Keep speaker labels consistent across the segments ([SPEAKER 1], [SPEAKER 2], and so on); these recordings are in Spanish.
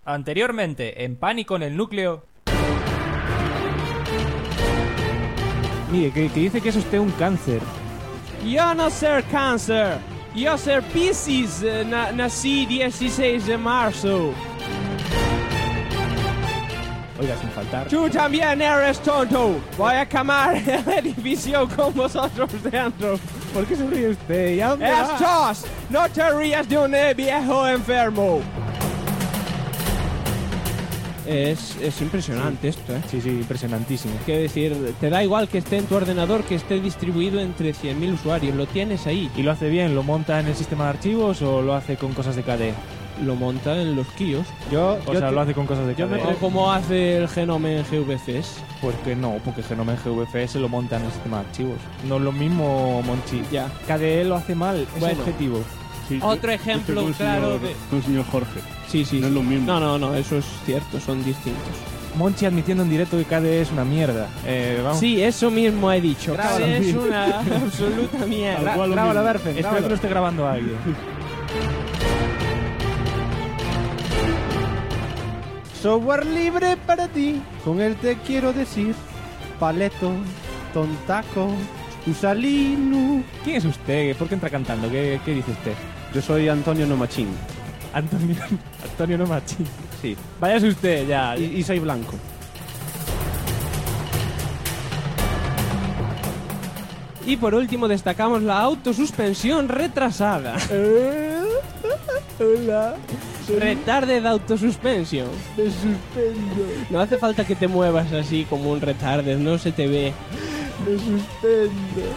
[SPEAKER 1] Anteriormente, en Pánico en el Núcleo.
[SPEAKER 2] Mire, que dice que es usted un cáncer.
[SPEAKER 3] Yo no soy cáncer. Yo soy Piscis. Nací 16 de marzo.
[SPEAKER 2] Oiga, sin faltar.
[SPEAKER 3] Tú también eres tonto. Voy a quemar el edificio con vosotros dentro.
[SPEAKER 2] ¿Por qué se ríe usted? ¿Y a dónde va?
[SPEAKER 3] ¡Estos! No te rías de un viejo enfermo. Es impresionante esto, ¿eh?
[SPEAKER 2] Sí, impresionantísimo.
[SPEAKER 3] Quiero decir, te da igual que esté en tu ordenador, que esté distribuido entre 100.000 usuarios. Lo tienes ahí.
[SPEAKER 2] ¿Y lo hace bien? ¿Lo monta en el sistema de archivos o lo hace con cosas de KDE?
[SPEAKER 3] Lo monta en los kiosks.
[SPEAKER 2] Lo hace con cosas de KDE.
[SPEAKER 3] O como hace el Genome en GVFS.
[SPEAKER 2] Pues que no, porque Genome en GVFS lo monta en el sistema de archivos. No es lo mismo, Monchi.
[SPEAKER 3] Ya.
[SPEAKER 2] KDE lo hace mal, es objetivo.
[SPEAKER 4] Sí,
[SPEAKER 3] Otro ejemplo claro de...
[SPEAKER 4] Con el señor Jorge.
[SPEAKER 3] Sí.
[SPEAKER 4] No es lo mismo.
[SPEAKER 3] No, eso es cierto, son distintos.
[SPEAKER 2] Monchi admitiendo en directo que KDE es una mierda. Vamos.
[SPEAKER 3] Sí, eso mismo he dicho. KDE es una absoluta mierda.
[SPEAKER 2] Grábalo, Berfen. Espero que lo esté grabando alguien.
[SPEAKER 5] Software libre para ti, con él te quiero decir. Paleto, tontaco, usa Linux.
[SPEAKER 2] ¿Quién es usted? ¿Por qué entra cantando? ¿Qué dice usted?
[SPEAKER 5] Yo soy Antonio Nomachín.
[SPEAKER 2] Antonio Nomachín.
[SPEAKER 5] Sí.
[SPEAKER 2] Váyase usted ya.
[SPEAKER 5] Y soy blanco.
[SPEAKER 3] Y por último destacamos la autosuspensión retrasada.
[SPEAKER 5] Hola.
[SPEAKER 3] Retarde de autosuspensión.
[SPEAKER 5] Me suspendo.
[SPEAKER 3] No hace falta que te muevas así como un retarded, no se te ve.
[SPEAKER 5] Me suspendo.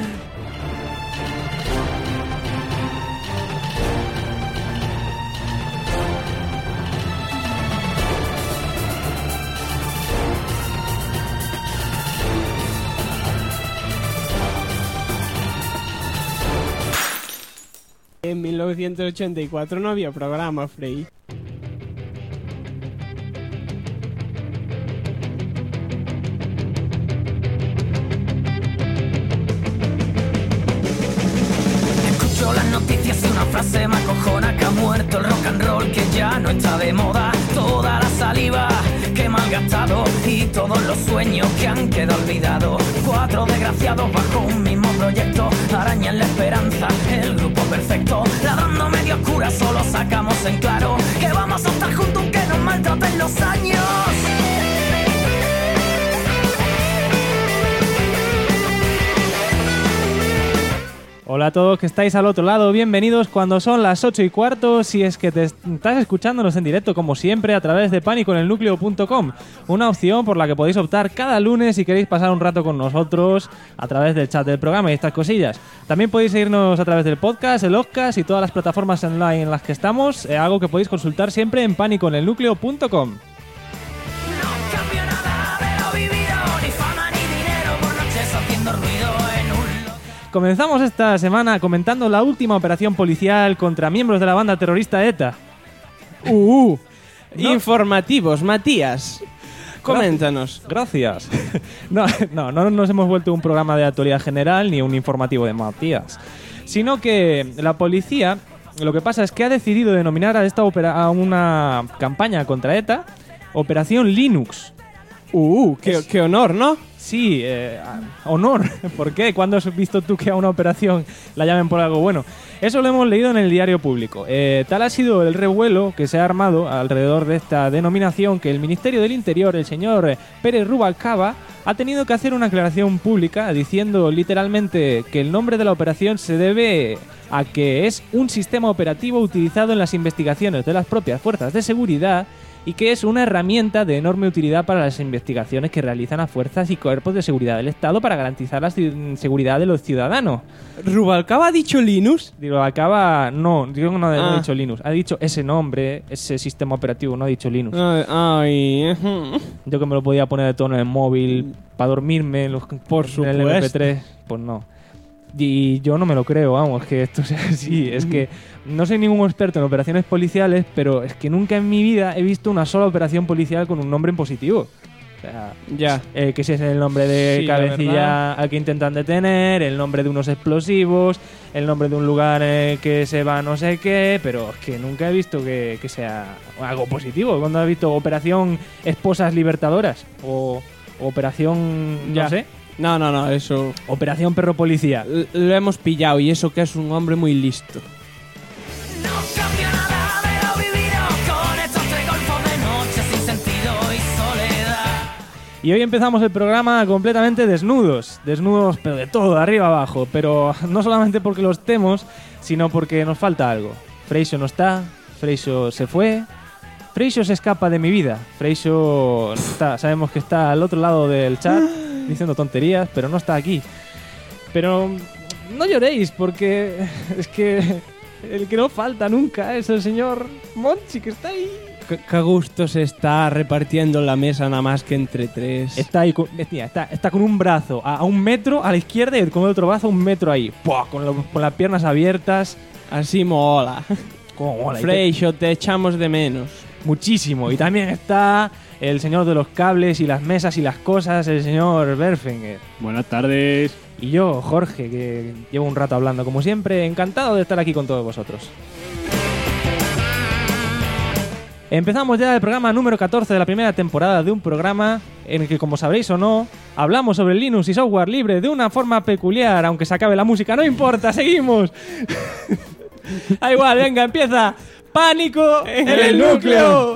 [SPEAKER 3] En 1984 no había programa, Frey.
[SPEAKER 6] Escucho las noticias y una frase me acojona: que ha muerto el rock and roll, que ya no está de moda. Toda la saliva que he malgastado y todos los sueños que han quedado olvidados. 4 desgraciados bajo un mismo proyecto arañan la esperanza, el grupo perfecto. Ladrando medio oscura solo sacamos en claro que vamos a estar juntos aunque nos maltraten los años.
[SPEAKER 2] Hola a todos que estáis al otro lado, bienvenidos cuando son las 8:15, si es que te estás escuchándonos en directo como siempre a través de paniconelnucleo.com, una opción por la que podéis optar cada lunes si queréis pasar un rato con nosotros a través del chat del programa y estas cosillas. También podéis seguirnos a través del podcast, el Ozzcast y todas las plataformas online en las que estamos, algo que podéis consultar siempre en paniconelnucleo.com. Comenzamos esta semana comentando la última operación policial contra miembros de la banda terrorista ETA.
[SPEAKER 3] ¿No?
[SPEAKER 2] Informativos, Matías.
[SPEAKER 3] Coméntanos.
[SPEAKER 2] Gracias. No nos hemos vuelto un programa de actualidad general ni un informativo de Matías, sino que la policía, lo que pasa es que ha decidido denominar a esta a una campaña contra ETA Operación Linux.
[SPEAKER 3] Qué honor, ¿no?
[SPEAKER 2] Sí, honor. ¿Por qué? ¿Cuándo has visto tú que a una operación la llamen por algo bueno? Eso lo hemos leído en el diario público. Tal ha sido el revuelo que se ha armado alrededor de esta denominación que el Ministerio del Interior, el señor Pérez Rubalcaba, ha tenido que hacer una aclaración pública diciendo literalmente que el nombre de la operación se debe a que es un sistema operativo utilizado en las investigaciones de las propias fuerzas de seguridad y que es una herramienta de enorme utilidad para las investigaciones que realizan las fuerzas y cuerpos de seguridad del Estado para garantizar la seguridad de los ciudadanos.
[SPEAKER 3] ¿¿Rubalcaba ha dicho Linux?
[SPEAKER 2] Rubalcaba no ha dicho Linux, ha dicho ese nombre, ese sistema operativo, no ha dicho Linux. Yo que me lo podía poner de tono en el móvil para dormirme
[SPEAKER 3] por
[SPEAKER 2] en el MP3, pues no. Y yo no me lo creo, vamos, que esto sea así. Es que no soy ningún experto en operaciones policiales, pero es que nunca en mi vida he visto una sola operación policial con un nombre en positivo. O sea,
[SPEAKER 3] Ya.
[SPEAKER 2] que si es el nombre de
[SPEAKER 3] Sí, la
[SPEAKER 2] cabecilla
[SPEAKER 3] verdad.
[SPEAKER 2] al que intentan detener, el nombre de unos explosivos, el nombre de un lugar que se va no sé qué, pero es que nunca he visto que sea algo positivo. ¿Cuándo has visto Operación Esposas Libertadoras? O Operación,
[SPEAKER 3] Ya.
[SPEAKER 2] no sé,
[SPEAKER 3] No, eso...
[SPEAKER 2] Operación Perro Policía.
[SPEAKER 3] Lo hemos pillado y eso que es un hombre muy listo.
[SPEAKER 6] No cambia nada de lo vivido con estos 3 golfos de noche sin sentido y soledad.
[SPEAKER 2] Y hoy empezamos el programa completamente desnudos, pero de todo, de arriba abajo, pero no solamente porque lo estemos, sino porque nos falta algo. Freixo no está, Freixo se fue, Freixo se escapa de mi vida, Freixo está, sabemos que está al otro lado del chat diciendo tonterías, pero no está aquí. Pero no lloréis, porque es que el que no falta nunca es el señor Monchi, que está ahí.
[SPEAKER 3] Qué gusto se está repartiendo la mesa nada más que entre 3.
[SPEAKER 2] Está ahí, está con un brazo a 1 metro a la izquierda y con el otro brazo a 1 metro ahí. ¡Puah! Con las piernas abiertas.
[SPEAKER 3] Así mola.
[SPEAKER 2] Como mola.
[SPEAKER 3] Freixo, te echamos de menos.
[SPEAKER 2] Muchísimo. Y también está el señor de los cables y las mesas y las cosas, el señor Berfinger.
[SPEAKER 4] Buenas tardes.
[SPEAKER 2] Y yo, Jorge, que llevo un rato hablando como siempre. Encantado de estar aquí con todos vosotros. Empezamos ya el programa número 14 de la primera temporada de un programa en el que, como sabréis o no, hablamos sobre Linux y software libre de una forma peculiar, aunque se acabe la música, no importa, seguimos. Da igual, venga, empieza. ¡Pánico en el núcleo!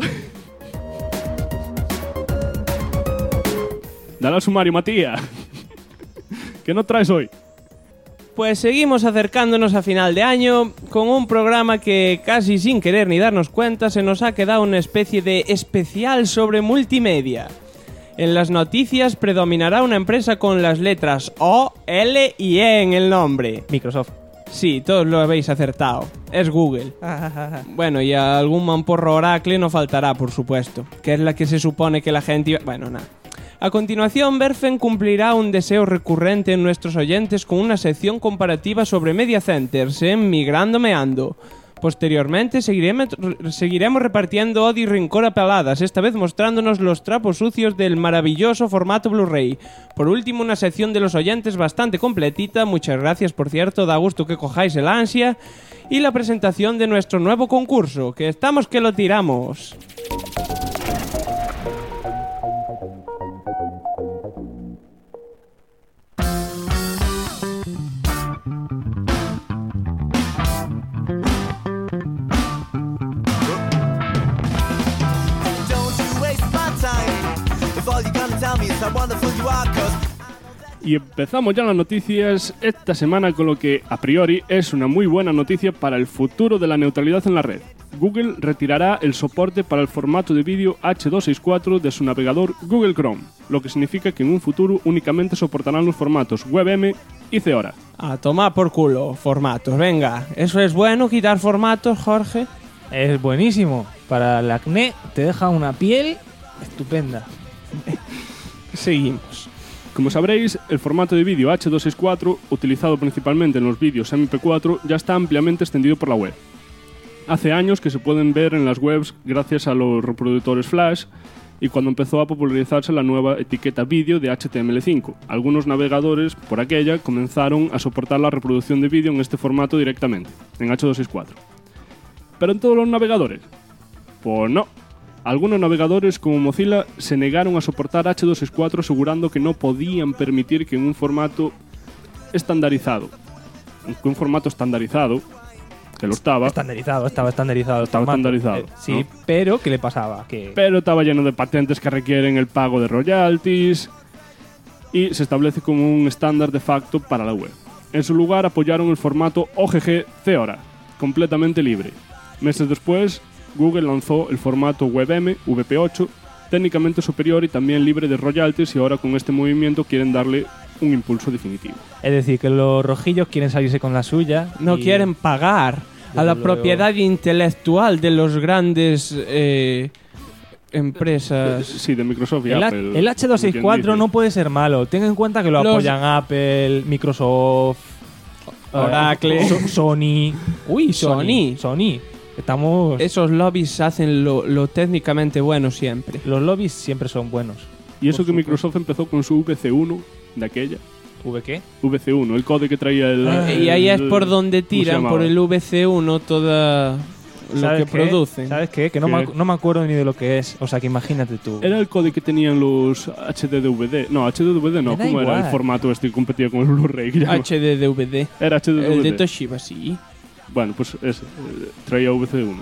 [SPEAKER 4] Dale al sumario, Matías. ¿Qué nos traes hoy?
[SPEAKER 3] Pues seguimos acercándonos a final de año con un programa que casi sin querer ni darnos cuenta se nos ha quedado una especie de especial sobre multimedia. En las noticias predominará una empresa con las letras O, L y E en el nombre.
[SPEAKER 2] Microsoft.
[SPEAKER 3] Sí, todos lo habéis acertado. Es Google. Bueno, y algún mamporro Oracle no faltará, por supuesto, que es la que se supone que la gente iba... Bueno, nada. A continuación, Berfen cumplirá un deseo recurrente en nuestros oyentes con una sección comparativa sobre media centers en Migrando Meando. Posteriormente, seguiremos repartiendo odio y rencor a paladas, esta vez mostrándonos los trapos sucios del maravilloso formato Blu-ray. Por último, una sección de los oyentes bastante completita, muchas gracias por cierto, da gusto que cojáis el ansia, y la presentación de nuestro nuevo concurso, que estamos que lo tiramos.
[SPEAKER 4] Y empezamos ya las noticias esta semana con lo que, a priori, es una muy buena noticia para el futuro de la neutralidad en la red. Google retirará el soporte para el formato de vídeo H264 de su navegador Google Chrome, lo que significa que en un futuro únicamente soportarán los formatos WebM y Feora.
[SPEAKER 3] A tomar por culo, formatos, venga. ¿Eso es bueno, quitar formatos, Jorge?
[SPEAKER 2] Es buenísimo. Para el acné te deja una piel estupenda.
[SPEAKER 3] Seguimos.
[SPEAKER 4] Como sabréis, el formato de vídeo H264, utilizado principalmente en los vídeos MP4, ya está ampliamente extendido por la web. Hace años que se pueden ver en las webs gracias a los reproductores Flash y cuando empezó a popularizarse la nueva etiqueta vídeo de HTML5. Algunos navegadores, por aquella, comenzaron a soportar la reproducción de vídeo en este formato directamente, en H264. ¿Pero en todos los navegadores? Pues no. Algunos navegadores como Mozilla se negaron a soportar H264 asegurando que no podían permitir que en un formato estandarizado, que lo estaba,
[SPEAKER 2] Estaba estandarizado.
[SPEAKER 4] Estaba estandarizado,
[SPEAKER 2] sí,
[SPEAKER 4] ¿no?
[SPEAKER 2] pero ¿qué le pasaba? Que
[SPEAKER 4] pero estaba lleno de patentes que requieren el pago de royalties y se establece como un estándar de facto para la web. En su lugar apoyaron el formato OGG Feora, completamente libre. Meses después, Google lanzó el formato WebM, VP8, técnicamente superior y también libre de royalties, y ahora con este movimiento quieren darle un impulso definitivo.
[SPEAKER 2] es decir, que los rojillos quieren salirse con la suya.
[SPEAKER 3] No
[SPEAKER 2] y
[SPEAKER 3] quieren pagar a la
[SPEAKER 2] luego-
[SPEAKER 3] propiedad intelectual de los grandes empresas.
[SPEAKER 4] Sí, de Microsoft y
[SPEAKER 2] El,
[SPEAKER 4] Apple.
[SPEAKER 2] el H264 no puede ser malo. Ten en cuenta que lo
[SPEAKER 3] Los-
[SPEAKER 2] apoyan Apple, Microsoft,
[SPEAKER 3] Oracle.
[SPEAKER 2] Sony. Uy, Sony. Estamos.
[SPEAKER 3] Esos lobbies hacen lo técnicamente bueno siempre.
[SPEAKER 2] Los lobbies siempre son buenos.
[SPEAKER 4] Y eso que Microsoft empezó con su VC1 de aquella.
[SPEAKER 1] ¿V qué?
[SPEAKER 4] VC1, el código que traía el...
[SPEAKER 3] Y ahí es por donde
[SPEAKER 4] ¿cómo se
[SPEAKER 3] tiran,
[SPEAKER 4] llamaba?
[SPEAKER 3] por el VC1, toda lo
[SPEAKER 2] ¿Sabes
[SPEAKER 3] que
[SPEAKER 2] qué?
[SPEAKER 3] producen.
[SPEAKER 2] ¿Sabes qué? Que no me acuerdo ni de lo que es. O sea, que imagínate tú.
[SPEAKER 4] Era el código que tenían los HDDVD. No, HDDVD no.
[SPEAKER 2] Me da
[SPEAKER 4] ¿Cómo era
[SPEAKER 2] igual.
[SPEAKER 4] el formato este que competía con el Blu-ray?
[SPEAKER 3] HDDVD.
[SPEAKER 4] Era HDDVD.
[SPEAKER 3] El de Toshiba, sí.
[SPEAKER 4] Bueno, pues ese, traía VC1.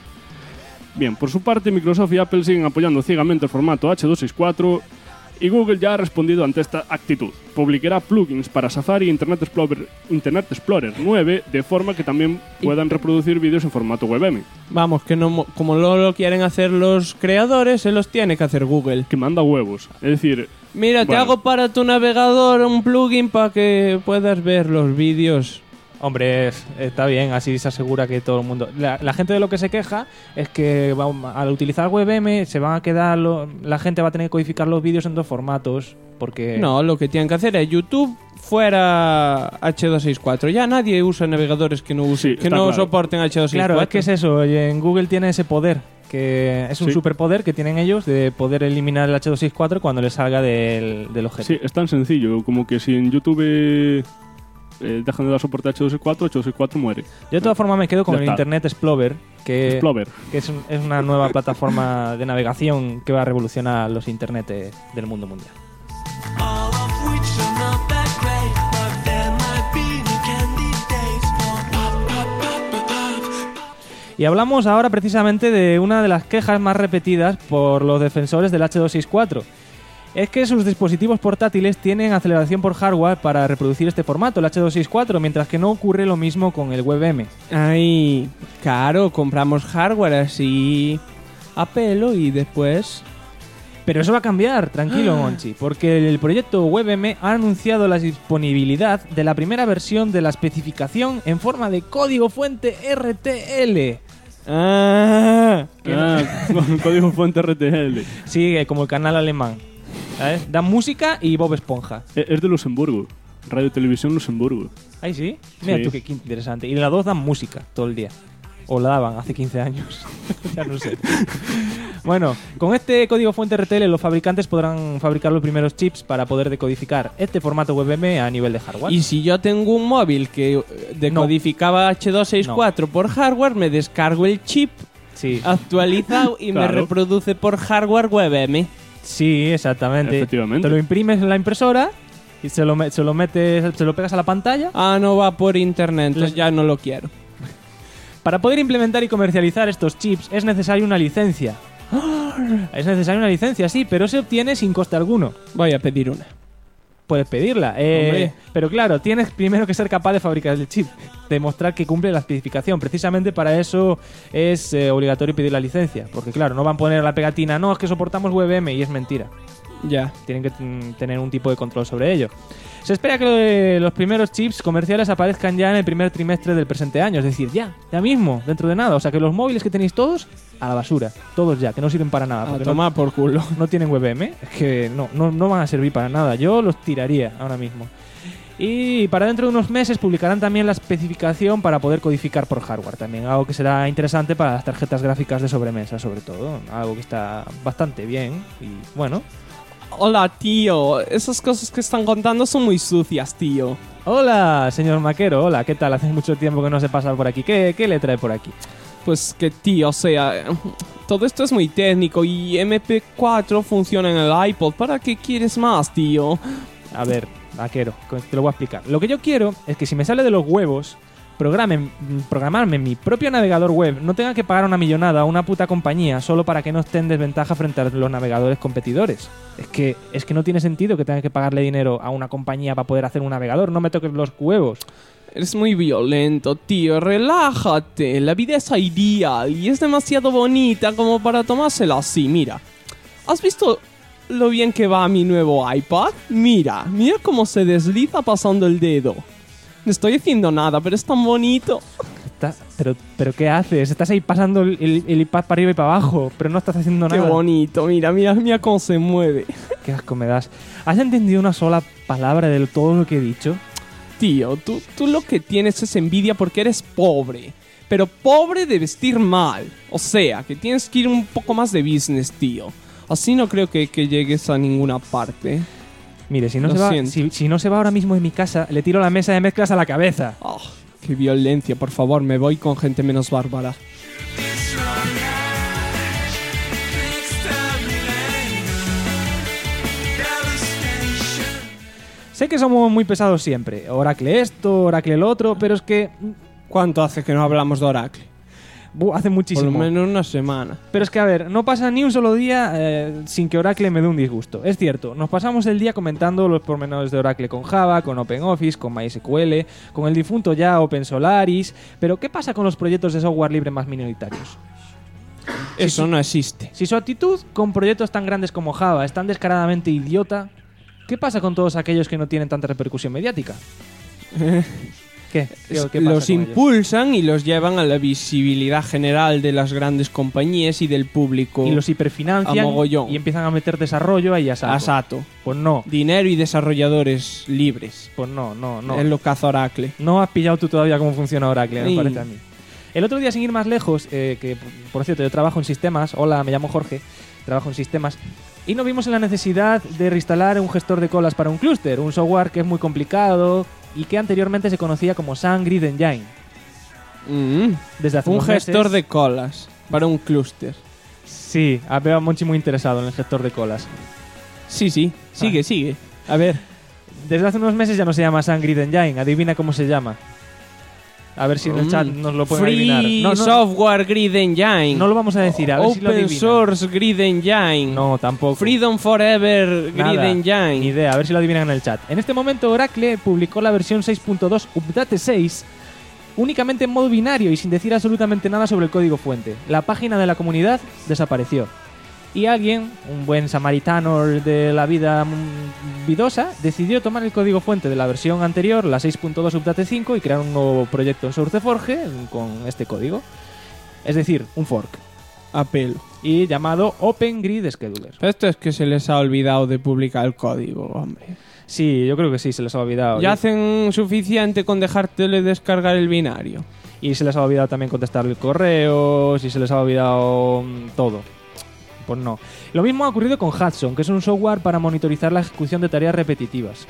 [SPEAKER 4] Bien, por su parte, Microsoft y Apple siguen apoyando ciegamente el formato H264 y Google ya ha respondido ante esta actitud. Publicará plugins para Safari e Internet Explorer 9 de forma que también puedan reproducir vídeos en formato WebM.
[SPEAKER 3] Vamos, que no, como no lo quieren hacer los creadores, se los tiene que hacer Google.
[SPEAKER 4] Que manda huevos. Es decir,
[SPEAKER 3] Mira, te
[SPEAKER 4] bueno,
[SPEAKER 3] hago para tu navegador un plugin para que puedas ver los vídeos.
[SPEAKER 2] Hombre, está bien, así se asegura que todo el mundo... La gente de lo que se queja es que al utilizar WebM se van a quedar... la gente va a tener que codificar los vídeos en dos formatos, porque...
[SPEAKER 3] No, lo que tienen que hacer es YouTube fuera H264. Ya nadie usa navegadores que no usen,
[SPEAKER 4] Sí,
[SPEAKER 3] que
[SPEAKER 4] está
[SPEAKER 3] no
[SPEAKER 4] claro.
[SPEAKER 3] soporten H264.
[SPEAKER 2] Claro, es que es eso. Oye, en Google tiene ese poder, que es un
[SPEAKER 4] Sí.
[SPEAKER 2] superpoder que tienen ellos de poder eliminar el H264 cuando les salga del objeto.
[SPEAKER 4] sí, es tan sencillo como que si en YouTube dejan de dar soporte a H264 muere.
[SPEAKER 2] Yo de todas formas me quedo con
[SPEAKER 4] Ya
[SPEAKER 2] el
[SPEAKER 4] está.
[SPEAKER 2] Internet Explorer, que
[SPEAKER 4] Explorer.
[SPEAKER 2] es una nueva plataforma de navegación que va a revolucionar los internetes del mundo mundial.
[SPEAKER 7] All of which are not that great, but there might be new candidates for pop, pop, pop, pop, pop.
[SPEAKER 2] Y hablamos ahora precisamente de una de las quejas más repetidas por los defensores del H264. Es que sus dispositivos portátiles tienen aceleración por hardware para reproducir este formato, el H264, mientras que no ocurre lo mismo con el WebM.
[SPEAKER 3] Ay, claro, compramos hardware así a pelo y después...
[SPEAKER 2] Pero eso va a cambiar, tranquilo, Monchi, porque el proyecto WebM ha anunciado la disponibilidad de la primera versión de la especificación en forma de código fuente RTL.
[SPEAKER 3] Ah,
[SPEAKER 4] Con código fuente RTL.
[SPEAKER 2] Sí, como el canal alemán. ¿Sabes? Dan música y Bob Esponja.
[SPEAKER 4] Es de Luxemburgo. Radio Televisión Luxemburgo.
[SPEAKER 2] Ahí sí. Mira
[SPEAKER 4] Sí.
[SPEAKER 2] tú qué interesante. Y las dos dan música todo el día. O la daban hace 15 años. Ya no sé. Bueno, con este código fuente RTL los fabricantes podrán fabricar los primeros chips para poder decodificar este formato WebM a nivel de hardware.
[SPEAKER 3] y si yo tengo un móvil que decodificaba H264 por hardware, me descargo el chip
[SPEAKER 2] Sí,
[SPEAKER 3] actualizado y me
[SPEAKER 4] Claro.
[SPEAKER 3] reproduce por hardware WebM.
[SPEAKER 2] sí, exactamente.
[SPEAKER 4] Efectivamente.
[SPEAKER 2] Te lo imprimes en la impresora y se lo pegas a la pantalla.
[SPEAKER 3] Ah, no va por internet, entonces ya no lo quiero.
[SPEAKER 2] Para poder implementar y comercializar estos chips es necesaria una licencia. Es necesaria una licencia, sí, pero se obtiene sin coste alguno.
[SPEAKER 3] Voy a pedir una.
[SPEAKER 2] Puedes pedirla,
[SPEAKER 3] Hombre.
[SPEAKER 2] pero claro, tienes primero que ser capaz de fabricar el chip, demostrar que cumple la especificación. Precisamente para eso es obligatorio pedir la licencia, porque claro, no van a poner la pegatina, no, es que soportamos WebM y es mentira.
[SPEAKER 3] Ya.
[SPEAKER 2] Tienen que tener un tipo de control sobre ello. Se espera que los primeros chips comerciales aparezcan ya en el primer trimestre del presente año, es decir, ya mismo, dentro de nada. O sea que los móviles que tenéis todos, a la basura, todos ya, que no sirven para nada.
[SPEAKER 3] A
[SPEAKER 2] porque
[SPEAKER 3] tomar por culo.
[SPEAKER 2] no tienen WebM, es que no van a servir para nada. Yo los tiraría ahora mismo. Y para dentro de unos meses publicarán también la especificación para poder codificar por hardware también, algo que será interesante para las tarjetas gráficas de sobremesa sobre todo, algo que está bastante bien y bueno.
[SPEAKER 3] Hola, tío. Esas cosas que están contando son muy sucias, tío.
[SPEAKER 2] Hola, señor Maquero, hola, ¿qué tal? Hace mucho tiempo que no se pasa por aquí. ¿Qué le trae por aquí?
[SPEAKER 3] Pues que, tío, o sea, todo esto es muy técnico y MP4 funciona en el iPod. ¿Para qué quieres más, tío?
[SPEAKER 2] A ver, Maquero, te lo voy a explicar. Lo que yo quiero es que si me sale de los huevos, programarme mi propio navegador web, no tenga que pagar una millonada a una puta compañía solo para que no esté en desventaja frente a los navegadores competidores. Es que no tiene sentido que tenga que pagarle dinero a una compañía para poder hacer un navegador. No me toques los huevos.
[SPEAKER 3] Eres muy violento, tío. Relájate. La vida es ideal y es demasiado bonita como para tomársela así. Mira, ¿has visto lo bien que va mi nuevo iPad? Mira cómo se desliza pasando el dedo. No estoy haciendo nada, pero es tan bonito.
[SPEAKER 2] Pero ¿qué haces? Estás ahí pasando el iPad para arriba y para abajo, pero no estás haciendo
[SPEAKER 3] Qué
[SPEAKER 2] nada.
[SPEAKER 3] bonito. Mira cómo se mueve.
[SPEAKER 2] Qué asco me das. ¿Has entendido una sola palabra de todo lo que he dicho?
[SPEAKER 3] Tío, tú lo que tienes es envidia porque eres pobre. Pero pobre de vestir mal. O sea, que tienes que ir un poco más de business, tío. Así no creo que llegues a ninguna parte.
[SPEAKER 2] Mire, si no,
[SPEAKER 3] Lo
[SPEAKER 2] se va,
[SPEAKER 3] siento.
[SPEAKER 2] si no se va ahora mismo de mi casa, le tiro la mesa de mezclas a la cabeza.
[SPEAKER 3] Oh, qué violencia, por favor, me voy con gente menos bárbara.
[SPEAKER 2] Sé que somos muy pesados siempre. Oracle esto, Oracle el otro, pero es que
[SPEAKER 3] ¿Cuánto hace que no hablamos de Oracle?
[SPEAKER 2] hace
[SPEAKER 3] Por
[SPEAKER 2] muchísimo.
[SPEAKER 3] lo menos una semana.
[SPEAKER 2] Pero es que, a ver, no pasa ni un solo día sin que Oracle me dé un disgusto. Es cierto, nos pasamos el día comentando los pormenores de Oracle con Java, con OpenOffice, con MySQL, con el difunto ya OpenSolaris. Pero, ¿qué pasa con los proyectos de software libre más minoritarios?
[SPEAKER 3] Eso no existe.
[SPEAKER 2] Si su actitud con proyectos tan grandes como Java es tan descaradamente idiota, ¿qué pasa con todos aquellos que no tienen tanta repercusión mediática? ¿Qué? ¿Qué pasa
[SPEAKER 3] Los
[SPEAKER 2] con ellos?
[SPEAKER 3] impulsan y los llevan a la visibilidad general de las grandes compañías y del público.
[SPEAKER 2] Y los hiperfinancian
[SPEAKER 3] a mogollón.
[SPEAKER 2] y empiezan a meter desarrollo ahí a saco.
[SPEAKER 3] a sato.
[SPEAKER 2] Pues no,
[SPEAKER 3] Dinero y desarrolladores libres.
[SPEAKER 2] pues no.
[SPEAKER 3] Es lo que hace Oracle.
[SPEAKER 2] No has pillado tú todavía cómo funciona Oracle, me
[SPEAKER 3] Sí.
[SPEAKER 2] parece a mí. El otro día, sin ir más lejos, que por cierto, yo trabajo en sistemas. Hola, me llamo Jorge, trabajo en sistemas. Y nos vimos en la necesidad de reinstalar un gestor de colas para un clúster, un software que es muy complicado y que anteriormente se conocía como Sun Grid Engine. Desde hace
[SPEAKER 3] Un
[SPEAKER 2] unos
[SPEAKER 3] gestor
[SPEAKER 2] meses-
[SPEAKER 3] de colas para un clúster.
[SPEAKER 2] Sí, veo a Monchi muy interesado en el gestor de colas.
[SPEAKER 3] Sí, sigue. A ver,
[SPEAKER 2] Desde hace unos meses ya no se llama Sun Grid Engine. Adivina cómo se llama. A ver si en el chat nos lo pueden
[SPEAKER 3] Free
[SPEAKER 2] adivinar.
[SPEAKER 3] Software Grid Engine.
[SPEAKER 2] No lo vamos a decir, a ver si lo
[SPEAKER 3] Open
[SPEAKER 2] adivinan.
[SPEAKER 3] Source Grid Engine.
[SPEAKER 2] No, tampoco.
[SPEAKER 3] Freedom Forever Grid
[SPEAKER 2] Nada,
[SPEAKER 3] Engine.
[SPEAKER 2] Ni idea, a ver si lo adivinan en el chat. En este momento Oracle publicó la versión 6.2 Update 6 únicamente en modo binario y sin decir absolutamente nada sobre el código fuente. La página de la comunidad desapareció. Y alguien, un buen samaritano de la vida vidosa, decidió tomar el código fuente de la versión anterior, la 6.2 Update 5, y crear un nuevo proyecto en SourceForge con este código. Es decir, un fork.
[SPEAKER 3] A pelo.
[SPEAKER 2] Y llamado Open Grid Scheduler.
[SPEAKER 3] Esto es que se les ha olvidado de publicar el código, hombre.
[SPEAKER 2] Sí, yo creo que sí, se les ha olvidado.
[SPEAKER 3] Ya hacen suficiente con dejártele descargar el binario.
[SPEAKER 2] Y se les ha olvidado también contestar el correo, y se les ha olvidado todo. Pues no. Lo mismo ha ocurrido con Hudson, que es un software para monitorizar la ejecución de tareas repetitivas.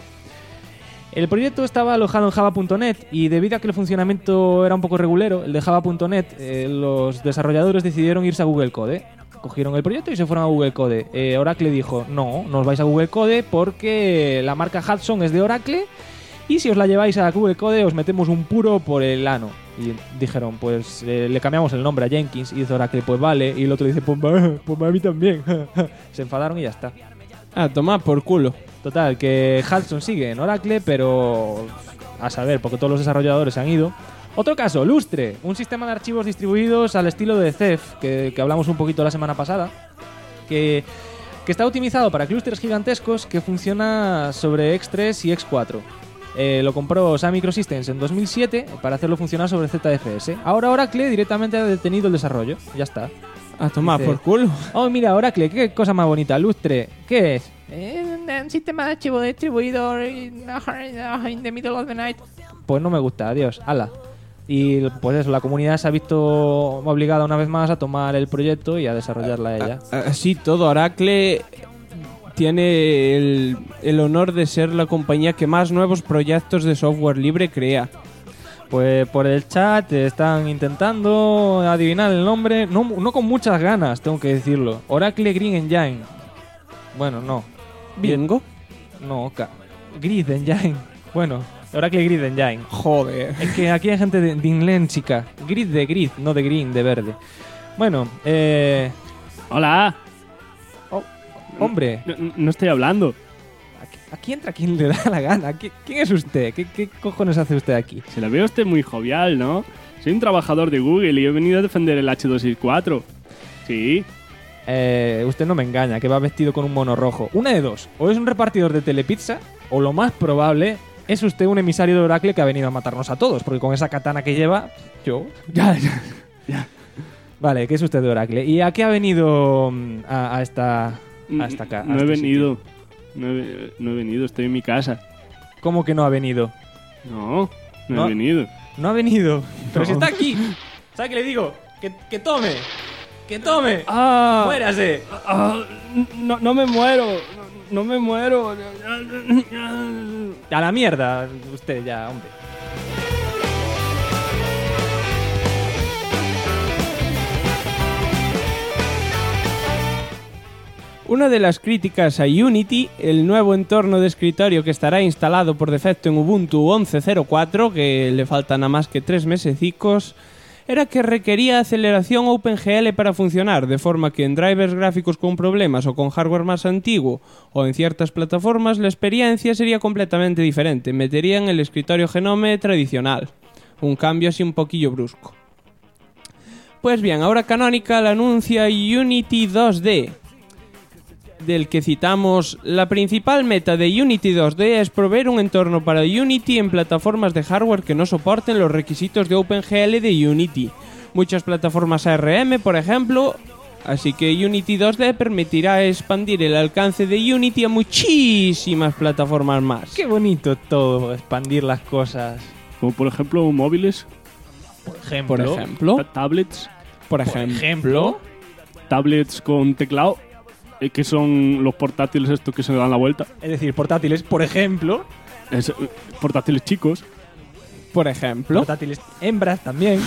[SPEAKER 2] El proyecto estaba alojado en java.net y debido a que el funcionamiento era un poco regulero, el de java.net, los desarrolladores decidieron irse a Google Code. Cogieron el proyecto y se fueron a Google Code. Oracle dijo, no os vais a Google Code porque la marca Hudson es de Oracle y si os la lleváis a Google Code os metemos un puro por el ano. Y dijeron, pues le cambiamos el nombre a Jenkins. Y dice Oracle, pues vale. Y el otro dice, pues a mí también. Se enfadaron y ya está.
[SPEAKER 3] Ah, toma por culo.
[SPEAKER 2] Total, que Hudson sigue en Oracle, pero a saber, porque todos los desarrolladores se han ido. Otro caso, Lustre, un sistema de archivos distribuidos al estilo de Ceph, que hablamos un poquito la semana pasada, que está optimizado para clústeres gigantescos, que funciona sobre X3 y X4. Lo compró Sun Microsystems en 2007 para hacerlo funcionar sobre ZFS. Ahora Oracle directamente ha detenido el desarrollo. Ya está.
[SPEAKER 3] A tomar
[SPEAKER 2] Dice,
[SPEAKER 3] por culo.
[SPEAKER 2] Oh, mira, Oracle, qué cosa más bonita. Lustre, ¿qué es? Un sistema de archivo distribuido in the middle of the night. Pues no me gusta, adiós, ala. Y pues eso, la comunidad se ha visto obligada una vez más a tomar el proyecto y a desarrollarla ella.
[SPEAKER 3] Así todo, Oracle tiene el honor de ser la compañía que más nuevos proyectos de software libre crea.
[SPEAKER 2] Pues por el chat están intentando adivinar el nombre, no con muchas ganas, tengo que decirlo. Oracle Grid Engine. Bueno, no.
[SPEAKER 3] ¿Bingo?
[SPEAKER 2] No, Grid Engine. Bueno, Oracle Grid Engine.
[SPEAKER 3] Joder.
[SPEAKER 2] Es que aquí hay gente de inglés, chica. Grid de grid, no de green, de verde. Bueno,
[SPEAKER 4] Hola.
[SPEAKER 2] hombre,
[SPEAKER 4] No estoy hablando.
[SPEAKER 2] aquí entra quien le da la gana. ¿Quién es usted? ¿Qué cojones hace usted aquí?
[SPEAKER 4] Se la ve usted muy jovial, ¿no? Soy un trabajador de Google y he venido a defender el H264. Sí.
[SPEAKER 2] Usted no me engaña, que va vestido con un mono rojo. Una de dos, o es un repartidor de telepizza, o lo más probable es usted un emisario de Oracle que ha venido a matarnos a todos, porque con esa katana que lleva, yo...
[SPEAKER 4] Ya.
[SPEAKER 2] Vale, ¿qué es usted de Oracle? ¿Y a qué ha venido a esta casa?
[SPEAKER 4] No he venido. No he venido, estoy en mi casa.
[SPEAKER 2] ¿Cómo que no ha venido?
[SPEAKER 4] No
[SPEAKER 2] No.
[SPEAKER 4] he venido.
[SPEAKER 2] No ha venido. Pero si
[SPEAKER 4] No.
[SPEAKER 2] está aquí. ¿Sabe qué le digo? Que tome. ¡Que tome!
[SPEAKER 4] ¡Ah!
[SPEAKER 2] ¡Muérase!
[SPEAKER 4] Ah, no me muero. No me muero.
[SPEAKER 2] A la mierda, usted ya, hombre.
[SPEAKER 3] Una de las críticas a Unity, el nuevo entorno de escritorio que estará instalado por defecto en Ubuntu 11.04, que le faltan a más que 3 mesecicos, era que requería aceleración OpenGL para funcionar, de forma que en drivers gráficos con problemas o con hardware más antiguo, o en ciertas plataformas, la experiencia sería completamente diferente. Meterían el escritorio Genome tradicional. Un cambio así un poquillo brusco. Pues bien, ahora Canonical anuncia Unity 2D, del que citamos: la principal meta de Unity 2D es proveer un entorno para Unity en plataformas de hardware que no soporten los requisitos de OpenGL de Unity. Muchas plataformas ARM, por ejemplo, así que Unity 2D permitirá expandir el alcance de Unity a muchísimas plataformas más.
[SPEAKER 2] Qué bonito todo, expandir las cosas.
[SPEAKER 4] Como por ejemplo móviles,
[SPEAKER 3] Por ejemplo,
[SPEAKER 4] tablets, tablets con teclado, que son los portátiles estos que se dan la vuelta.
[SPEAKER 2] Es decir, portátiles, por ejemplo.
[SPEAKER 4] Portátiles chicos.
[SPEAKER 3] por ejemplo.
[SPEAKER 2] Portátiles hembras también.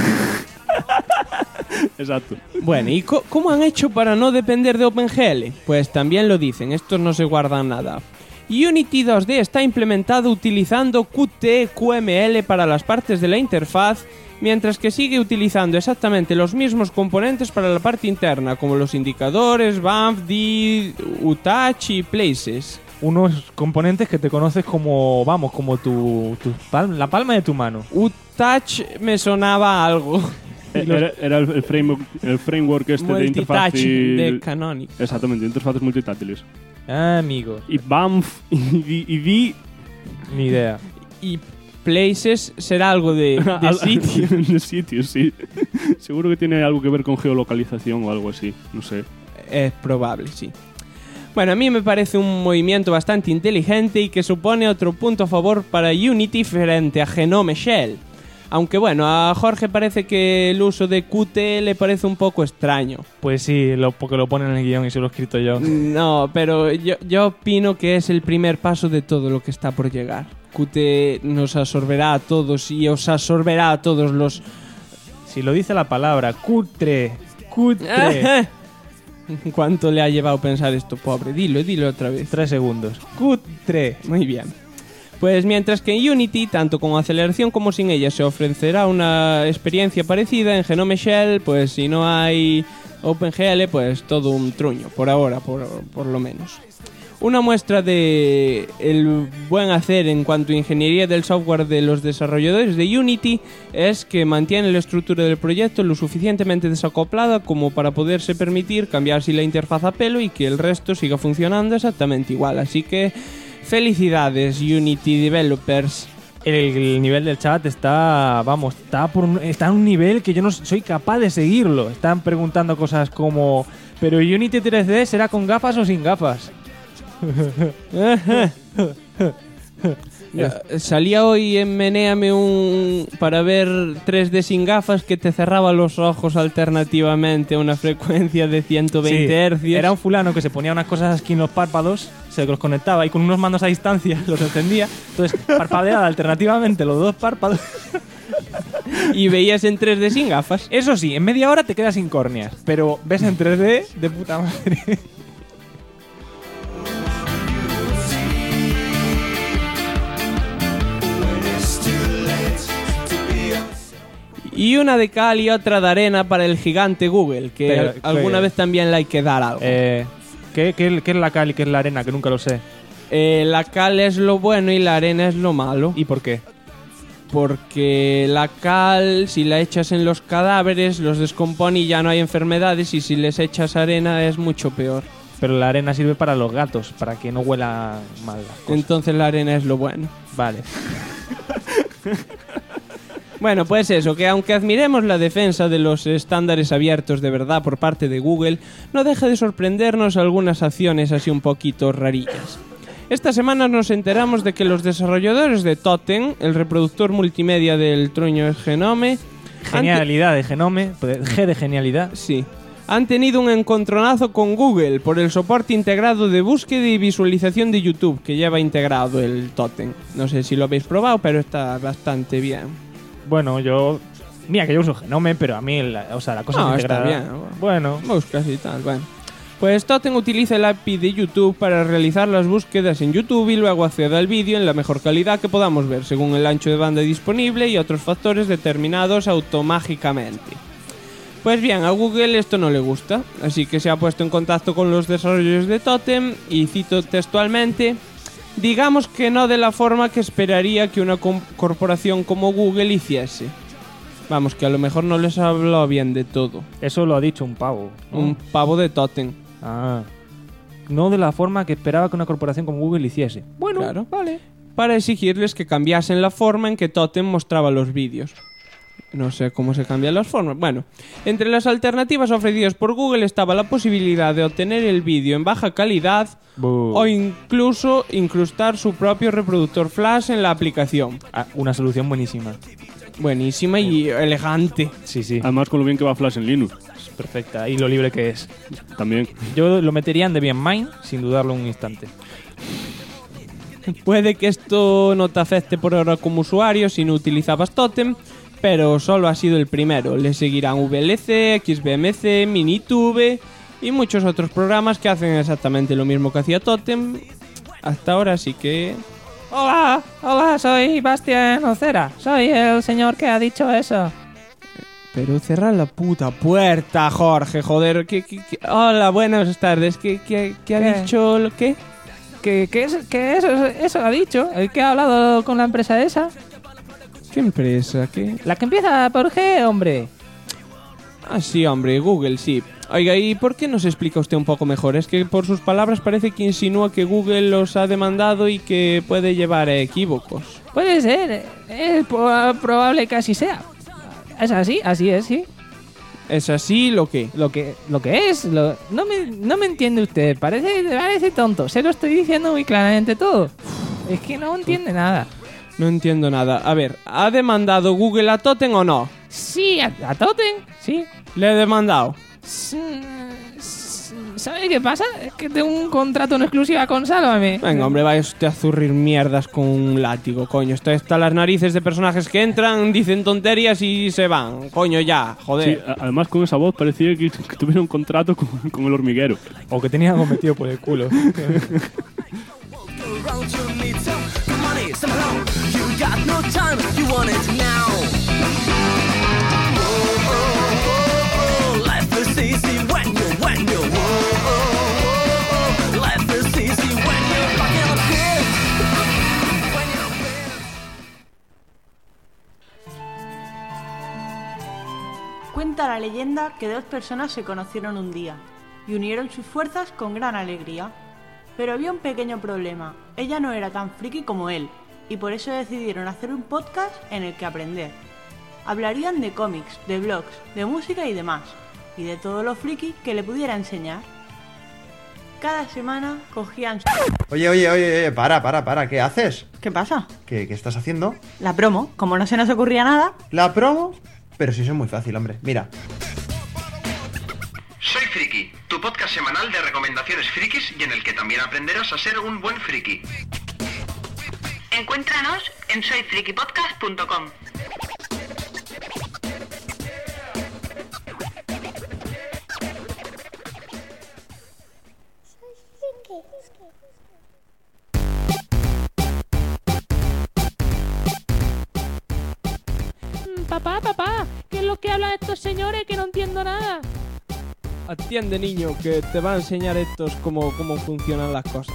[SPEAKER 4] Exacto.
[SPEAKER 3] Bueno, ¿y cómo han hecho para no depender de OpenGL? Pues también lo dicen, estos no se guardan nada. Unity 2D está implementado utilizando Qt-QML para las partes de la interfaz, mientras que sigue utilizando exactamente los mismos componentes para la parte interna, como los indicadores, BAMF, D, UTouch y Places.
[SPEAKER 2] Unos componentes que te conoces como, vamos, como la palma de tu mano.
[SPEAKER 3] UTouch me sonaba algo.
[SPEAKER 4] Era el framework este de interfaz
[SPEAKER 3] de Canonical.
[SPEAKER 4] Exactamente, interfaces multitáctiles.
[SPEAKER 2] Ah, amigo.
[SPEAKER 4] Y BAMF y D.
[SPEAKER 2] Ni idea.
[SPEAKER 3] Y Places será algo de sitio.
[SPEAKER 4] De sitio, sí. Seguro que tiene algo que ver con geolocalización o algo así, no sé.
[SPEAKER 3] Es probable, sí. Bueno, a mí me parece un movimiento bastante inteligente y que supone otro punto a favor para Unity frente a Genome Shell. Aunque bueno, a Jorge parece que el uso de Qt le parece un poco extraño.
[SPEAKER 2] Pues sí, porque lo pone en el guión y se lo he escrito yo.
[SPEAKER 3] No, pero yo opino que es el primer paso de todo lo que está por llegar. Qt nos absorberá a todos y os absorberá a todos los...
[SPEAKER 2] Si lo dice la palabra, cutre.
[SPEAKER 3] ¿Cuánto le ha llevado pensar esto, pobre? Dilo otra vez.
[SPEAKER 2] 3 segundos. Cutre.
[SPEAKER 3] Muy bien. Pues mientras que en Unity, tanto con aceleración como sin ella, se ofrecerá una experiencia parecida, en Genome Shell, pues si no hay OpenGL, pues todo un truño, por ahora, por lo menos. Una muestra de el buen hacer en cuanto a ingeniería del software de los desarrolladores de Unity es que mantiene la estructura del proyecto lo suficientemente desacoplada como para poderse permitir cambiar así la interfaz a pelo y que el resto siga funcionando exactamente igual. Así que felicidades, Unity Developers.
[SPEAKER 2] El nivel del chat está en un nivel que yo no soy capaz de seguirlo. Están preguntando cosas como: ¿pero Unity 3D será con gafas o sin gafas?
[SPEAKER 3] Salía hoy en Menéame para ver 3D sin gafas que te cerraba los ojos alternativamente a una frecuencia de 120 Hz.
[SPEAKER 2] Era un fulano que se ponía unas cosas aquí en los párpados, se los conectaba y con unos mandos a distancia los encendía. Entonces parpadeaba alternativamente los dos párpados.
[SPEAKER 3] Y veías en 3D sin gafas.
[SPEAKER 2] Eso sí, en media hora te quedas sin córneas, pero ves en 3D de puta madre.
[SPEAKER 3] Y una de cal y otra de arena para el gigante Google, que alguna vez también le hay que dar algo.
[SPEAKER 2] ¿Qué es la cal y qué es la arena? Que nunca lo sé.
[SPEAKER 3] La cal es lo bueno y la arena es lo malo.
[SPEAKER 2] ¿Y por qué?
[SPEAKER 3] Porque la cal, si la echas en los cadáveres, los descompone y ya no hay enfermedades, y si les echas arena es mucho peor.
[SPEAKER 2] Pero la arena sirve para los gatos, para que no huela mal las cosas.
[SPEAKER 3] Entonces la arena es lo bueno.
[SPEAKER 2] Vale.
[SPEAKER 3] Bueno, pues eso, que aunque admiremos la defensa de los estándares abiertos de verdad por parte de Google, no deja de sorprendernos algunas acciones así un poquito rarillas. Esta semana nos enteramos de que los desarrolladores de Totem, el reproductor multimedia del truño Genome...
[SPEAKER 2] Genialidad de Genome, G de genialidad.
[SPEAKER 3] Sí. han tenido un encontronazo con Google por el soporte integrado de búsqueda y visualización de YouTube que lleva integrado el Totem. No sé si lo habéis probado, pero está bastante bien.
[SPEAKER 2] Bueno, mira que yo uso Genome, pero a mí la cosa
[SPEAKER 3] No,
[SPEAKER 2] integrada...
[SPEAKER 3] está bien.
[SPEAKER 2] Bueno,
[SPEAKER 3] Buscas y tal, bueno. Pues Totem utiliza el API de YouTube para realizar las búsquedas en YouTube y luego accede al vídeo en la mejor calidad que podamos ver, según el ancho de banda disponible y otros factores determinados automágicamente. Pues bien, a Google esto no le gusta, así que se ha puesto en contacto con los desarrolladores de Totem y cito textualmente: digamos que no de la forma que esperaría que una corporación como Google hiciese. Vamos, que a lo mejor no les habló bien de todo.
[SPEAKER 2] eso lo ha dicho un pavo, ¿no?
[SPEAKER 3] Un pavo de Totem.
[SPEAKER 2] Ah. No de la forma que esperaba que una corporación como Google hiciese. Bueno,
[SPEAKER 3] Claro.
[SPEAKER 2] vale.
[SPEAKER 3] Para exigirles que cambiasen la forma en que Totem mostraba los vídeos. No sé cómo se cambian las formas. Bueno, entre las alternativas ofrecidas por Google estaba la posibilidad de obtener el vídeo en baja calidad o incluso incrustar su propio reproductor flash en la aplicación.
[SPEAKER 2] Ah, una solución buenísima.
[SPEAKER 3] Buenísima y elegante.
[SPEAKER 2] Sí, sí.
[SPEAKER 4] Además, con lo bien que va Flash en Linux.
[SPEAKER 2] Es perfecta. Y lo libre que es.
[SPEAKER 4] También.
[SPEAKER 2] Yo lo metería en Debian Mind sin dudarlo un instante.
[SPEAKER 3] Puede que esto no te afecte por ahora como usuario si no utilizabas Totem, pero solo ha sido el primero. Le seguirán VLC, XBMC, Minitube y muchos otros programas que hacen exactamente lo mismo que hacía Totem hasta ahora, así que...
[SPEAKER 1] Hola, soy Bastián Ocera. Soy el señor que ha dicho eso.
[SPEAKER 3] Pero cerrar la puta puerta, Jorge, joder. Hola, buenas tardes. ¿Qué ha
[SPEAKER 1] ¿Qué?
[SPEAKER 3] dicho? ¿Qué?
[SPEAKER 1] Que eso ha dicho. El que ha hablado con la empresa esa.
[SPEAKER 3] ¿Qué empresa? ¿Qué?
[SPEAKER 1] La que empieza por G, hombre.
[SPEAKER 3] Ah, sí, hombre, Google, sí. Oiga, ¿y por qué no se explica usted un poco mejor? Es que por sus palabras parece que insinúa que Google los ha demandado y que puede llevar a equívocos.
[SPEAKER 1] Puede ser. Es probable que así sea. Es así es, sí.
[SPEAKER 3] ¿Es así lo que?
[SPEAKER 1] Lo que es. No me entiende usted. Parece tonto. Se lo estoy diciendo muy claramente todo. Es que no entiende nada.
[SPEAKER 3] No entiendo nada. A ver, ¿ha demandado Google a Totem o no?
[SPEAKER 1] Sí, a Totem. Sí.
[SPEAKER 3] Le he demandado.
[SPEAKER 1] ¿Sabe qué pasa? Es que tengo un contrato en exclusiva con Sálvame.
[SPEAKER 3] Venga, hombre, vaya usted a zurrir mierdas con un látigo, coño. Esto está las narices de personajes que entran, dicen tonterías y se van. Coño, ya,
[SPEAKER 4] Sí,
[SPEAKER 3] joder.
[SPEAKER 4] además con esa voz parecía que tuviera un contrato con el hormiguero.
[SPEAKER 2] O que tenía algo metido por el culo.
[SPEAKER 7] Around you need some money, some help. You got no time, you want it now. Oh, oh, oh, oh. Life is easy when you. Oh, oh, oh. Life is easy when you're fucking up here. When you're
[SPEAKER 8] Cuenta la leyenda que dos personas se conocieron un día y unieron sus fuerzas con gran alegría. Pero había un pequeño problema. Ella no era tan friki como él, y por eso decidieron hacer un podcast en el que aprender. Hablarían de cómics, de blogs, de música y demás, y de todo lo friki que le pudiera enseñar. Cada semana cogían...
[SPEAKER 9] Oye, para, ¿qué haces?
[SPEAKER 8] ¿Qué pasa?
[SPEAKER 9] ¿Qué estás haciendo?
[SPEAKER 8] La promo, como no se nos ocurría nada.
[SPEAKER 9] ¿La promo? Pero si eso es muy fácil, hombre. Mira.
[SPEAKER 10] Soy Friki, tu podcast semanal de recomendaciones frikis y en el que también aprenderás a ser un buen friki.
[SPEAKER 11] Encuéntranos en soyfrikipodcast.com.
[SPEAKER 1] Papá, ¿qué es lo que hablan estos señores que no entiendo nada?
[SPEAKER 3] Atiende, niño, que te va a enseñar estos cómo funcionan las cosas.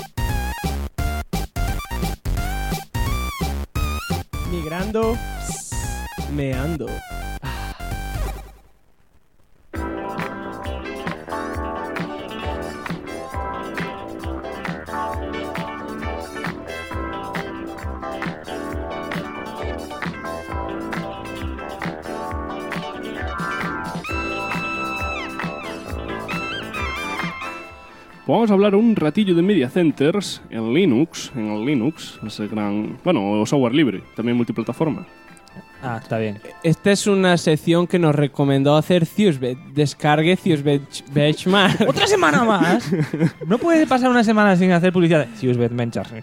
[SPEAKER 3] Migrando, meando.
[SPEAKER 4] Pues vamos a hablar un ratillo de media centers en el Linux, ese gran, bueno, o software libre, también multiplataforma.
[SPEAKER 2] Ah, está bien.
[SPEAKER 3] Esta es una sección que nos recomendó hacer Ciusbet. Descargue Ciusbet Benchmark.
[SPEAKER 2] ¡Otra semana más! No puede pasar una semana sin hacer publicidad. Ciusbet Benchmark.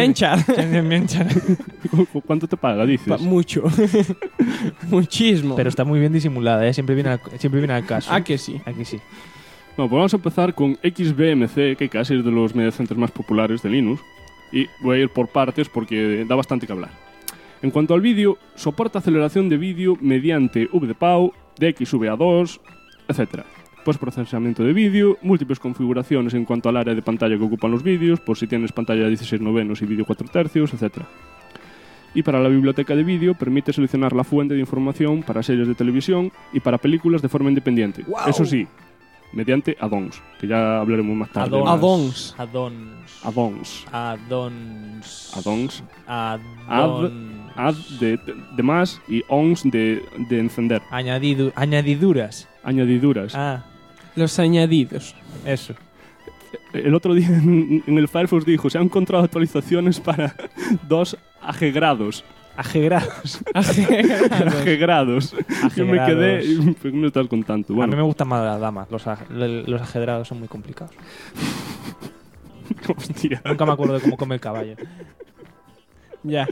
[SPEAKER 4] ¿Cuánto te paga, dices?
[SPEAKER 3] Mucho. Muchísimo.
[SPEAKER 2] Pero está muy bien disimulada, ¿eh? Siempre viene al caso.
[SPEAKER 3] Ah, que sí.
[SPEAKER 2] Aquí sí.
[SPEAKER 4] Bueno, pues vamos a empezar con XBMC, que casi es de los mediacentros más populares de Linux. Y voy a ir por partes porque da bastante que hablar. En cuanto al vídeo, soporta aceleración de vídeo mediante VDPAU, DXVA2, etc. Postprocesamiento de vídeo, múltiples configuraciones en cuanto al área de pantalla que ocupan los vídeos, por si tienes pantalla 16:9 y vídeo 4/3, etc. Y para la biblioteca de vídeo permite seleccionar la fuente de información para series de televisión y para películas de forma independiente.
[SPEAKER 2] ¡Wow!
[SPEAKER 4] Eso sí, mediante add-ons, que ya hablaremos más tarde.
[SPEAKER 3] Add-ons.
[SPEAKER 4] Add de más y ons de encender.
[SPEAKER 2] Añadiduras.
[SPEAKER 4] Ah.
[SPEAKER 3] Los añadidos.
[SPEAKER 2] Eso.
[SPEAKER 4] El otro día en el Firefox dijo, se han encontrado actualizaciones para 2 AG-grados. Ajegrados. Yo me quedé... ¿Qué me estás contando? Bueno.
[SPEAKER 2] A mí me gustan más las damas. Los ajedrados son muy complicados.
[SPEAKER 4] Hostia.
[SPEAKER 2] Nunca me acuerdo de cómo come el caballo.
[SPEAKER 3] Ya.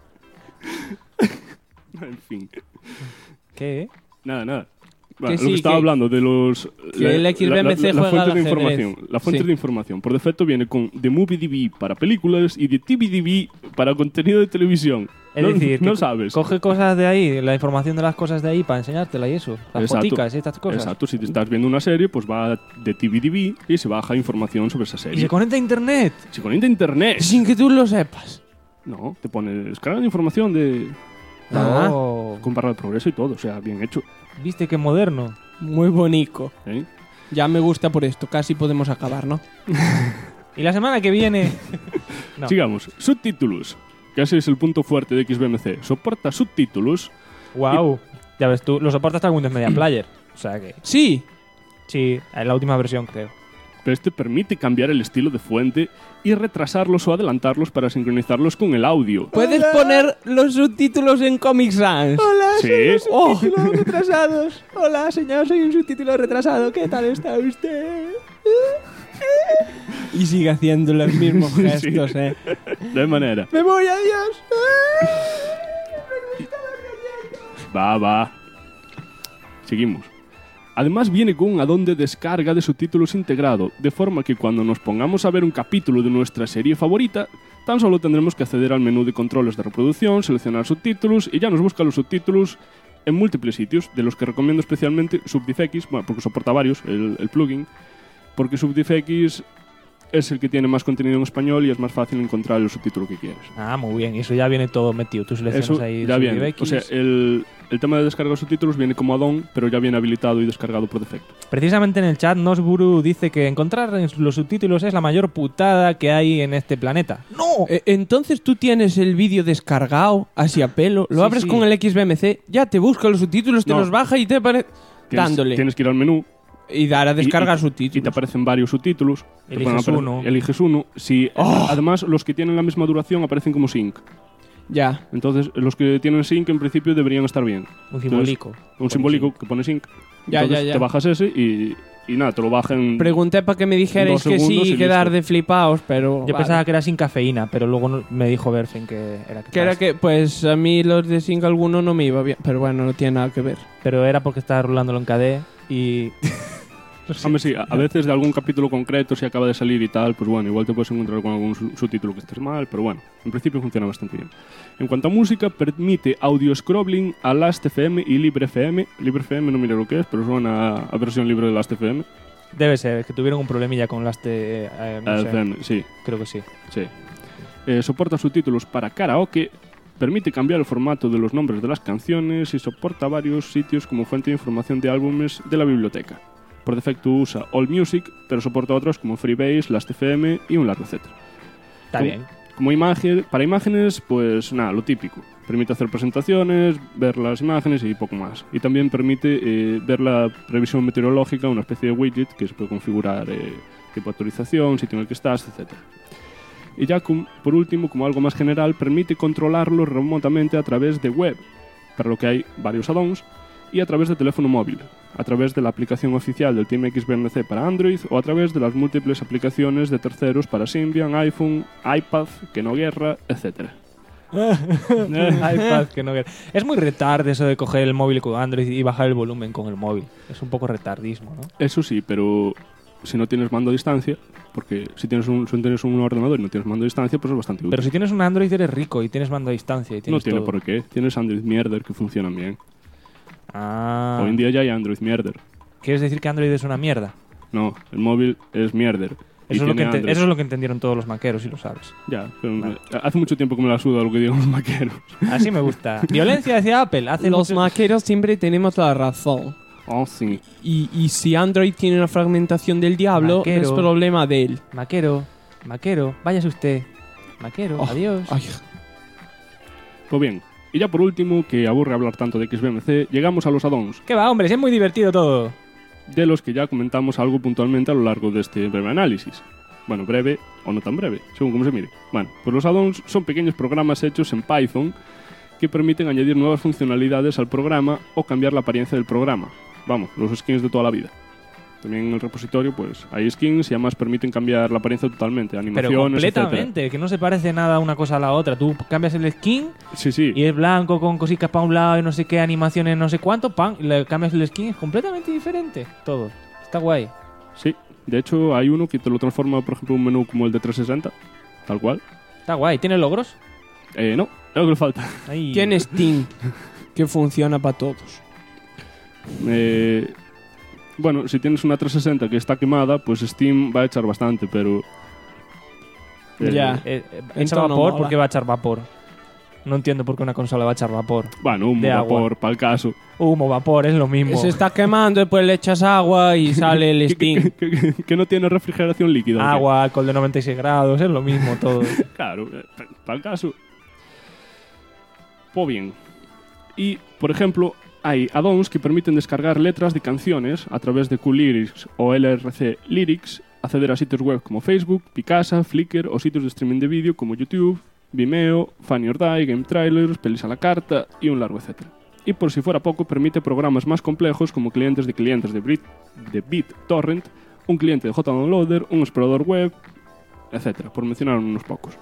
[SPEAKER 4] En fin.
[SPEAKER 2] ¿Qué?
[SPEAKER 4] Nada. Bueno,
[SPEAKER 3] sí,
[SPEAKER 4] lo que estaba hablando de los...
[SPEAKER 3] Que el XBMC
[SPEAKER 4] la
[SPEAKER 3] juega
[SPEAKER 4] fuente
[SPEAKER 3] al
[SPEAKER 4] de
[SPEAKER 3] ajedrez.
[SPEAKER 4] información. La fuente de información. Por defecto viene con The MovieDB para películas y The TVDB para contenido de televisión.
[SPEAKER 2] Es decir,
[SPEAKER 4] no sabes.
[SPEAKER 2] Coge cosas de ahí, la información de las cosas de ahí para enseñártela y eso. Las foticas y estas cosas.
[SPEAKER 4] Exacto, si te estás viendo una serie, pues va de TVDB y se baja información sobre esa serie.
[SPEAKER 2] Y se conecta a internet.
[SPEAKER 4] Se conecta a internet.
[SPEAKER 3] Sin que tú lo sepas.
[SPEAKER 4] No, te pone descarga de información de... Con barra de progreso y todo, o sea, bien hecho.
[SPEAKER 2] ¿Viste qué moderno?
[SPEAKER 3] Muy bonito.
[SPEAKER 4] ¿Eh?
[SPEAKER 3] Ya me gusta por esto, casi podemos acabar, ¿no?
[SPEAKER 2] Y la semana que viene... No.
[SPEAKER 4] Sigamos. Subtítulos. Que ese es el punto fuerte de XBMC. Soporta subtítulos.
[SPEAKER 2] ¡Wow! Ya ves tú, lo soporta hasta Windows Media Player. O sea que...
[SPEAKER 3] Sí.
[SPEAKER 2] Sí, en la última versión creo.
[SPEAKER 4] Pero este permite cambiar el estilo de fuente y retrasarlos o adelantarlos para sincronizarlos con el audio.
[SPEAKER 3] ¿Puedes poner los subtítulos en Comic Sans?
[SPEAKER 2] Hola,
[SPEAKER 4] Sí.
[SPEAKER 2] soy un subtítulos retrasados. Hola, señor, soy un subtítulo retrasado. ¿Qué tal está usted?
[SPEAKER 3] Y sigue haciendo los mismos gestos,
[SPEAKER 4] Sí. De manera.
[SPEAKER 2] ¡Me voy, adiós!
[SPEAKER 4] Va. Seguimos. Además viene con un add-on de descarga de subtítulos integrado, de forma que cuando nos pongamos a ver un capítulo de nuestra serie favorita, tan solo tendremos que acceder al menú de controles de reproducción, seleccionar subtítulos y ya nos busca los subtítulos en múltiples sitios, de los que recomiendo especialmente SubDiffX, bueno, porque soporta varios, el plugin, porque SubDiffX es el que tiene más contenido en español y es más fácil encontrar el subtítulo que quieres.
[SPEAKER 2] Ah, muy bien. Y eso ya viene todo metido. Tú seleccionas
[SPEAKER 4] Eso
[SPEAKER 2] ahí
[SPEAKER 4] ya viene.
[SPEAKER 2] SubDiffX.
[SPEAKER 4] O sea, el tema de descarga de subtítulos viene como add-on, pero ya viene habilitado y descargado por defecto.
[SPEAKER 2] Precisamente en el chat, Nosburu dice que encontrar los subtítulos es la mayor putada que hay en este planeta. ¡No!
[SPEAKER 3] Entonces tú tienes el vídeo descargado, así a pelo, lo
[SPEAKER 2] Sí,
[SPEAKER 3] abres
[SPEAKER 2] sí.
[SPEAKER 3] con el XBMC, ya te busca los subtítulos, te
[SPEAKER 4] No.
[SPEAKER 3] los baja y te aparece... Dándole.
[SPEAKER 4] Tienes que ir al menú.
[SPEAKER 3] Y dar a descargar
[SPEAKER 4] y
[SPEAKER 3] subtítulos.
[SPEAKER 4] te aparecen varios subtítulos. Te
[SPEAKER 2] Eliges
[SPEAKER 4] pueden
[SPEAKER 2] uno.
[SPEAKER 4] Eliges uno. Si, además, los que tienen la misma duración aparecen como sync.
[SPEAKER 3] Ya.
[SPEAKER 4] Entonces, los que tienen sync en principio deberían estar bien.
[SPEAKER 2] Un simbólico.
[SPEAKER 4] Un simbólico que pone sync.
[SPEAKER 3] Ya,
[SPEAKER 4] Entonces,
[SPEAKER 3] ya.
[SPEAKER 4] te bajas ese y nada, te lo bajan.
[SPEAKER 3] Pregunté para que me dijerais
[SPEAKER 4] 2
[SPEAKER 3] que
[SPEAKER 4] segundos
[SPEAKER 3] sí,
[SPEAKER 4] y
[SPEAKER 3] quedar
[SPEAKER 4] listo.
[SPEAKER 3] de flipaos, pero...
[SPEAKER 2] Yo
[SPEAKER 3] vale.
[SPEAKER 2] pensaba que era sin cafeína, pero luego me dijo Berfen que era
[SPEAKER 3] Que era que, pues a mí los de Sync alguno no me iba bien, pero bueno, no tiene nada que ver.
[SPEAKER 2] Pero era porque estaba rulándolo en KDE y...
[SPEAKER 4] Hombre, sí, a veces de algún capítulo concreto, si acaba de salir y tal, pues bueno, igual te puedes encontrar con algún subtítulo que estés mal, pero bueno, en principio funciona bastante bien. En cuanto a música, permite audio scrolling a Last.fm y LibreFM. LibreFM no mira lo que es, pero suena a versión libre de Last.fm.
[SPEAKER 2] Debe ser, que tuvieron un problemilla con las de... no sé.
[SPEAKER 4] FM, sí.
[SPEAKER 2] Creo que sí.
[SPEAKER 4] Sí. Soporta subtítulos para karaoke, permite cambiar el formato de los nombres de las canciones y soporta varios sitios como fuente de información de álbumes de la biblioteca. Por defecto usa AllMusic, pero soporta otros como Freebase, Last.fm y un largo etcétera.
[SPEAKER 2] Está bien.
[SPEAKER 4] Como imagen, para imágenes, pues nada, lo típico. Permite hacer presentaciones, ver las imágenes y poco más. Y también permite ver la previsión meteorológica, una especie de widget que se puede configurar tipo actualización, sitio en el que estás, etc. Y ya por último, como algo más general, permite controlarlo remotamente a través de web. para lo que hay varios add-ons, y a través de teléfono móvil, a través de la aplicación oficial del Team XBMC para Android o a través de las múltiples aplicaciones de terceros para Symbian, iPhone, iPad, Kenoguerra, etc.
[SPEAKER 2] iPad, que no quiero. Es muy retard eso de coger el móvil con Android y bajar el volumen con el móvil. Es un poco retardismo, ¿no?
[SPEAKER 4] Eso sí, pero si no tienes mando a distancia, porque si tienes un ordenador y no tienes mando a distancia, pues es bastante útil.
[SPEAKER 2] Pero si tienes un Android eres rico y tienes mando a distancia. Y
[SPEAKER 4] No
[SPEAKER 2] tienes
[SPEAKER 4] tiene
[SPEAKER 2] todo.
[SPEAKER 4] por qué. Tienes Android Mierder que funcionan bien.
[SPEAKER 2] Ah.
[SPEAKER 4] Hoy en día ya hay Android Mierder.
[SPEAKER 2] ¿Quieres decir que Android es una mierda?
[SPEAKER 4] No, el móvil es Mierder. y
[SPEAKER 2] Eso es,
[SPEAKER 4] tiene Android.
[SPEAKER 2] eso es lo que entendieron todos los maqueros, si lo sabes.
[SPEAKER 4] Ya, pero hace mucho tiempo que me la suda lo que digan los maqueros.
[SPEAKER 2] Así me gusta. Violencia hacia Apple. Hace
[SPEAKER 3] Los
[SPEAKER 2] mucho-
[SPEAKER 3] maqueros siempre tenemos la razón.
[SPEAKER 4] Oh, sí.
[SPEAKER 3] Y si Android tiene una fragmentación del diablo,
[SPEAKER 2] Maquero.
[SPEAKER 3] es problema de él.
[SPEAKER 2] Maquero, váyase usted. Maquero,
[SPEAKER 3] Oh,
[SPEAKER 2] adiós.
[SPEAKER 3] ay.
[SPEAKER 4] Pues bien, y ya por último, que aburre hablar tanto de XBMC, llegamos a los add-ons,
[SPEAKER 2] ¿Qué va, hombre? Si es muy divertido todo.
[SPEAKER 4] de los que ya comentamos algo puntualmente a lo largo de este breve análisis. Bueno, breve o no tan breve, según como se mire. Bueno, pues los add-ons son pequeños programas hechos en Python que permiten añadir nuevas funcionalidades al programa o cambiar la apariencia del programa. Vamos, los skins de toda la vida. También en el repositorio, pues, hay skins y además permiten cambiar la apariencia totalmente,
[SPEAKER 2] Pero
[SPEAKER 4] animaciones,
[SPEAKER 2] completamente, que no se parece nada una cosa a la otra. Tú cambias el skin
[SPEAKER 4] etcétera. Sí, sí.
[SPEAKER 2] y es blanco con cositas para un lado y no sé qué, animaciones no sé cuánto, pam, y le cambias el skin, es completamente diferente. Todo. Está guay.
[SPEAKER 4] Sí. De hecho, hay uno que te lo transforma, por ejemplo, un menú como el de 360, tal cual.
[SPEAKER 2] Está guay. ¿Tiene logros?
[SPEAKER 4] No, es lo que le falta.
[SPEAKER 2] Ahí.
[SPEAKER 3] Tiene Steam, que funciona para todos.
[SPEAKER 4] Bueno, si tienes una 360 que está quemada, pues Steam va a echar bastante, pero...
[SPEAKER 3] Ya.
[SPEAKER 2] Echa
[SPEAKER 3] Entonces no
[SPEAKER 2] vapor,
[SPEAKER 3] mola.
[SPEAKER 2] ¿por qué va a echar vapor? No entiendo por qué una consola va a echar vapor.
[SPEAKER 4] Bueno, humo,
[SPEAKER 2] De agua.
[SPEAKER 4] vapor, para el caso.
[SPEAKER 2] Humo, vapor, es lo mismo.
[SPEAKER 3] Se está quemando, después le echas agua y sale el Steam.
[SPEAKER 4] Que no tiene refrigeración líquida. ¿o qué?
[SPEAKER 2] Agua, alcohol de 96 grados, es lo mismo todo.
[SPEAKER 4] Claro, para el caso. Pues bien. Y, por ejemplo, hay add-ons que permiten descargar letras de canciones a través de QLyrics o LRC Lyrics, acceder a sitios web como Facebook, Picasa, Flickr o sitios de streaming de vídeo como YouTube, Vimeo, Funny or Die, Game Trailers, Pelis a la carta y un largo etcétera. Y por si fuera poco, permite programas más complejos como clientes de BitTorrent, un cliente de JDownloader, un explorador web, etcétera, por mencionar unos pocos.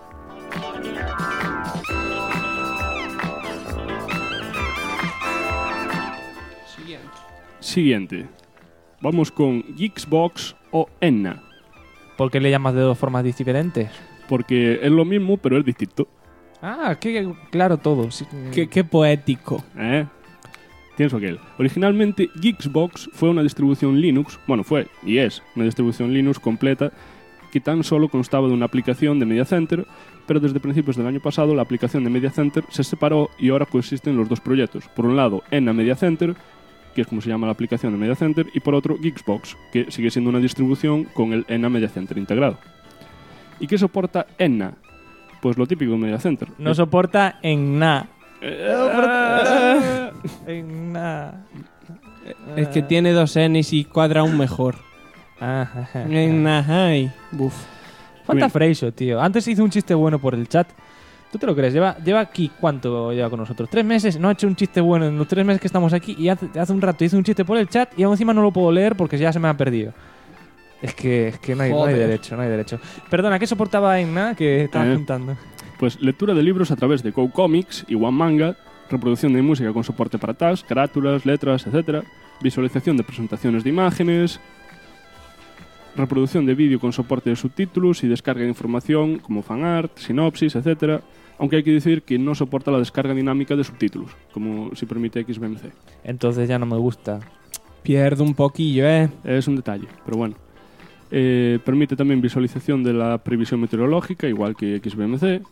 [SPEAKER 4] Siguiente. Vamos con Geeksbox o Enna,
[SPEAKER 2] ¿Por qué le llamas de dos formas diferentes?
[SPEAKER 4] porque es lo mismo, pero es distinto.
[SPEAKER 2] Ah, qué claro todo. Sí.
[SPEAKER 3] Qué poético.
[SPEAKER 4] Tienes aquel. Originalmente, Geeksbox fue una distribución Linux, bueno, fue y es una distribución Linux completa que tan solo constaba de una aplicación de Media Center, pero desde principios del año pasado la aplicación de Media Center se separó y ahora coexisten los dos proyectos. Por un lado, Enna Media Center, que es como se llama la aplicación de Media Center, y por otro, Geeksbox, que sigue siendo una distribución con el Enna Media Center integrado. ¿Y qué soporta Enna? Pues lo típico de Media Center.
[SPEAKER 2] No soporta en nada. En nada.
[SPEAKER 3] Es que tiene dos N's y cuadra aún mejor. Buf.
[SPEAKER 2] Falta
[SPEAKER 4] Bien.
[SPEAKER 2] Freixo, tío. Antes hizo un chiste bueno por el chat. ¿Tú te lo crees? Lleva aquí, ¿cuánto lleva con nosotros? 3 meses. No ha hecho un chiste bueno en los 3 meses que estamos aquí. Y hace un rato hizo un chiste por el chat y aún encima no lo puedo leer porque ya se me ha perdido. Es que no hay
[SPEAKER 3] Joder.
[SPEAKER 2] derecho, no hay derecho. Perdona, ¿qué soportaba en nada que estaba apuntando?
[SPEAKER 4] Pues lectura de libros a través de GoComics y OneManga, reproducción de música con soporte para tags, carátulas, letras, etc., visualización de presentaciones de imágenes, reproducción de vídeo con soporte de subtítulos y descarga de información como fanart, sinopsis, etc., aunque hay que decir que no soporta la descarga dinámica de subtítulos, como si permite XBMC.
[SPEAKER 2] Entonces ya no me gusta.
[SPEAKER 3] Pierde un poquillo,
[SPEAKER 4] Es un detalle, pero bueno. Permite también visualización de la previsión meteorológica, igual que XBMC.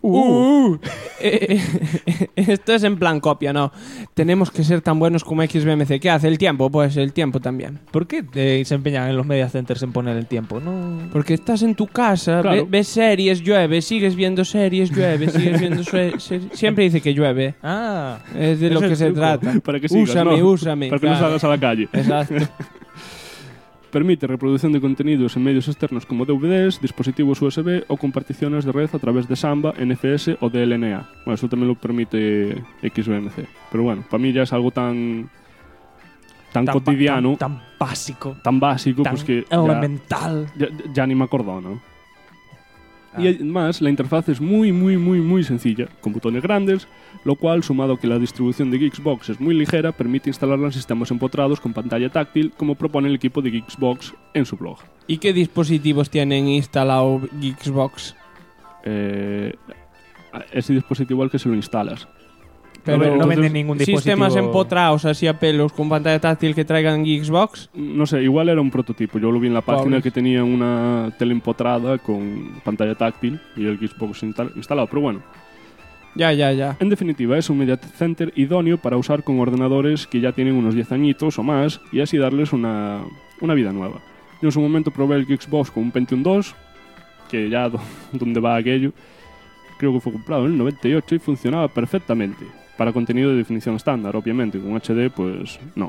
[SPEAKER 3] Esto es en plan copia, ¿no? Tenemos que ser tan buenos como XBMC. ¿Qué hace el tiempo? Pues el tiempo también.
[SPEAKER 2] ¿Por qué se empeñan en los media centers en poner el tiempo? No.
[SPEAKER 3] Porque estás en tu casa,
[SPEAKER 4] Claro.
[SPEAKER 3] ves series, llueve, sigues viendo series, llueve, sigues viendo series. Siempre dice que llueve.
[SPEAKER 2] Ah.
[SPEAKER 3] Es de lo
[SPEAKER 2] Es
[SPEAKER 3] que
[SPEAKER 2] el
[SPEAKER 3] se
[SPEAKER 2] truco.
[SPEAKER 3] trata.
[SPEAKER 4] Para que sigas,
[SPEAKER 3] úsame,
[SPEAKER 4] ¿no?
[SPEAKER 3] úsame.
[SPEAKER 4] Para que no
[SPEAKER 3] claro.
[SPEAKER 4] salgas a la calle.
[SPEAKER 3] Exacto.
[SPEAKER 4] permite reproducción de contenidos en medios externos como DVDs, dispositivos USB o comparticiones de red a través de Samba, NFS o DLNA. Bueno, eso también lo permite XBMC. Pero bueno, para mí ya es algo tan cotidiano,
[SPEAKER 2] tan básico,
[SPEAKER 4] tan básico,
[SPEAKER 2] tan
[SPEAKER 4] pues que
[SPEAKER 2] elemental.
[SPEAKER 4] ya ni me acordó, ¿no? Y además la interfaz es muy sencilla, con botones grandes, lo cual, sumado a que la distribución de Geeksbox es muy ligera, permite instalarla en sistemas empotrados con pantalla táctil, como propone el equipo de Geeksbox en su blog.
[SPEAKER 3] ¿Y qué dispositivos tienen instalado Geeksbox?
[SPEAKER 4] Ese dispositivo al que se lo instalas.
[SPEAKER 2] Pero no venden ningún dispositivo.
[SPEAKER 3] ¿Sistemas empotrados así a pelos con pantalla táctil que traigan Geeksbox?
[SPEAKER 4] No sé, igual era un prototipo. Yo lo vi en la página
[SPEAKER 3] Pobres.
[SPEAKER 4] que tenía una tele empotrada con pantalla táctil y el Geeksbox instalado, pero bueno.
[SPEAKER 3] Ya.
[SPEAKER 4] En definitiva, es un media center idóneo para usar con ordenadores que ya tienen unos 10 añitos o más y así darles una vida nueva. Yo en su momento probé el Geeksbox con un Pentium 2, que ya donde va aquello, creo que fue comprado en el 98 y funcionaba perfectamente. Para contenido de definición estándar, obviamente, con HD pues no.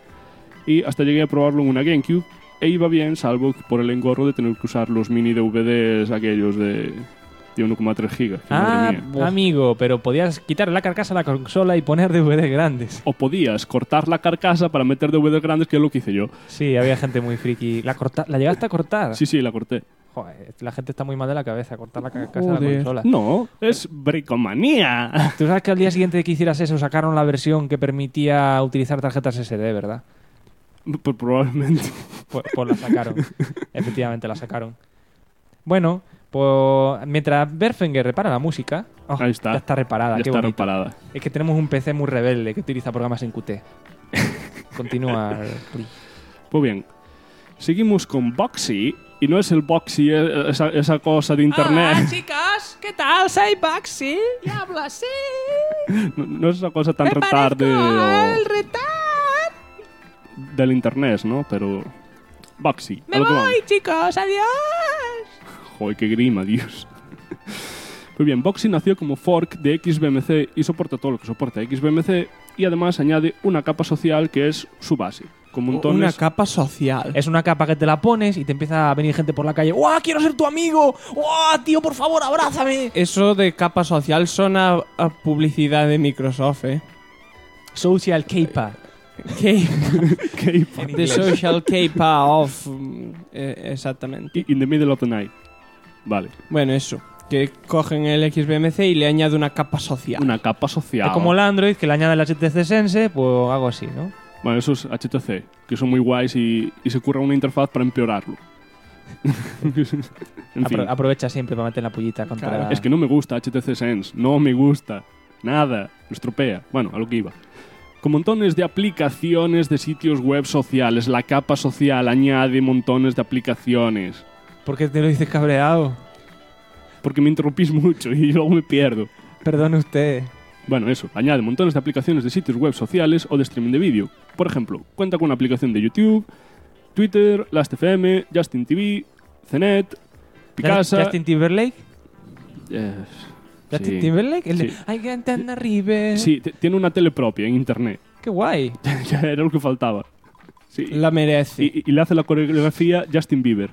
[SPEAKER 4] Y hasta llegué a probarlo en una GameCube e iba bien, salvo por el engorro de tener que usar los mini DVDs aquellos de 1,3 gigas.
[SPEAKER 2] Amigo, pero podías quitar la carcasa a la consola y poner DVDs grandes.
[SPEAKER 4] O podías cortar la carcasa para meter DVDs grandes, que es lo que hice yo.
[SPEAKER 2] Sí, había gente muy friki. ¿La llegaste a cortar?
[SPEAKER 4] Sí, la corté.
[SPEAKER 2] Joder, la gente está muy mal de la cabeza, cortar la carcasa de la consola.
[SPEAKER 4] No, es bricomanía.
[SPEAKER 2] Tú sabes que al día siguiente de que hicieras eso sacaron la versión que permitía utilizar tarjetas SD, ¿verdad?
[SPEAKER 4] Pues probablemente.
[SPEAKER 2] Pues la sacaron. Efectivamente, la sacaron. Bueno, pues mientras Berfinger repara la música...
[SPEAKER 4] Ahí está.
[SPEAKER 2] Ya está reparada,
[SPEAKER 4] Ya
[SPEAKER 2] qué
[SPEAKER 4] está
[SPEAKER 2] bonito.
[SPEAKER 4] reparada.
[SPEAKER 2] Es que tenemos un PC muy rebelde que utiliza programas en Qt. Continúa.
[SPEAKER 4] Pues bien, seguimos con Boxy. Y no es el Boxy, esa cosa de internet.
[SPEAKER 1] Hola, chicos, ¿qué tal? Soy Boxy y hablo así.
[SPEAKER 4] No es esa cosa tan
[SPEAKER 1] Me
[SPEAKER 4] retarde
[SPEAKER 1] parezco
[SPEAKER 4] o
[SPEAKER 1] al retard.
[SPEAKER 4] del internet, ¿no? Pero Boxy.
[SPEAKER 1] Me
[SPEAKER 4] a lo que
[SPEAKER 1] voy,
[SPEAKER 4] vamos.
[SPEAKER 1] chicos, adiós.
[SPEAKER 4] Joder, qué grima, Dios. Pues bien, Boxy nació como fork de XBMC y soporta todo lo que soporta XBMC y además añade una capa social que es su base. Con montones...
[SPEAKER 3] Una capa social.
[SPEAKER 2] Es una capa que te la pones y te empieza a venir gente por la calle. ¡Guau, quiero ser tu amigo! ¡Guau, tío, por favor, abrázame!
[SPEAKER 3] Eso de capa social suena a publicidad de Microsoft, ¿eh?
[SPEAKER 2] Social Capa.
[SPEAKER 3] The social capa of... exactamente.
[SPEAKER 4] In the middle of the night. Vale.
[SPEAKER 3] Bueno, eso. Que cogen el XBMC y le añade una capa social.
[SPEAKER 4] Una capa social.
[SPEAKER 2] Es como el Android, que le añade el HTC Sense, pues algo así, ¿no?
[SPEAKER 4] Bueno, esos HTC, que son muy guays y se curra una interfaz para empeorarlo. En fin.
[SPEAKER 2] Aprovecha siempre para meter la pullita contra...
[SPEAKER 4] Claro. Es que no me gusta HTC Sense. No me gusta. Nada. Lo estropea. Bueno, a lo que iba. Con montones de aplicaciones de sitios web sociales. La capa social añade montones de aplicaciones.
[SPEAKER 2] ¿Por qué te lo dices cabreado?
[SPEAKER 4] Porque me interrumpís mucho y luego me pierdo.
[SPEAKER 2] Perdone usted.
[SPEAKER 4] Bueno, eso, añade montones de aplicaciones de sitios web sociales o de streaming de vídeo. Por ejemplo, cuenta con una aplicación de YouTube, Twitter, Last.fm, Justin TV, CNET, Picasa...
[SPEAKER 2] ¿Justin Timberlake? ¿Justin
[SPEAKER 4] Sí.
[SPEAKER 2] Timberlake? El de
[SPEAKER 4] Sí.
[SPEAKER 2] I can't arriba.
[SPEAKER 4] Sí, tiene una tele propia en internet.
[SPEAKER 2] ¡Qué guay!
[SPEAKER 4] Ya era lo que faltaba. Sí.
[SPEAKER 3] La merece.
[SPEAKER 4] Y le hace la coreografía Justin Bieber.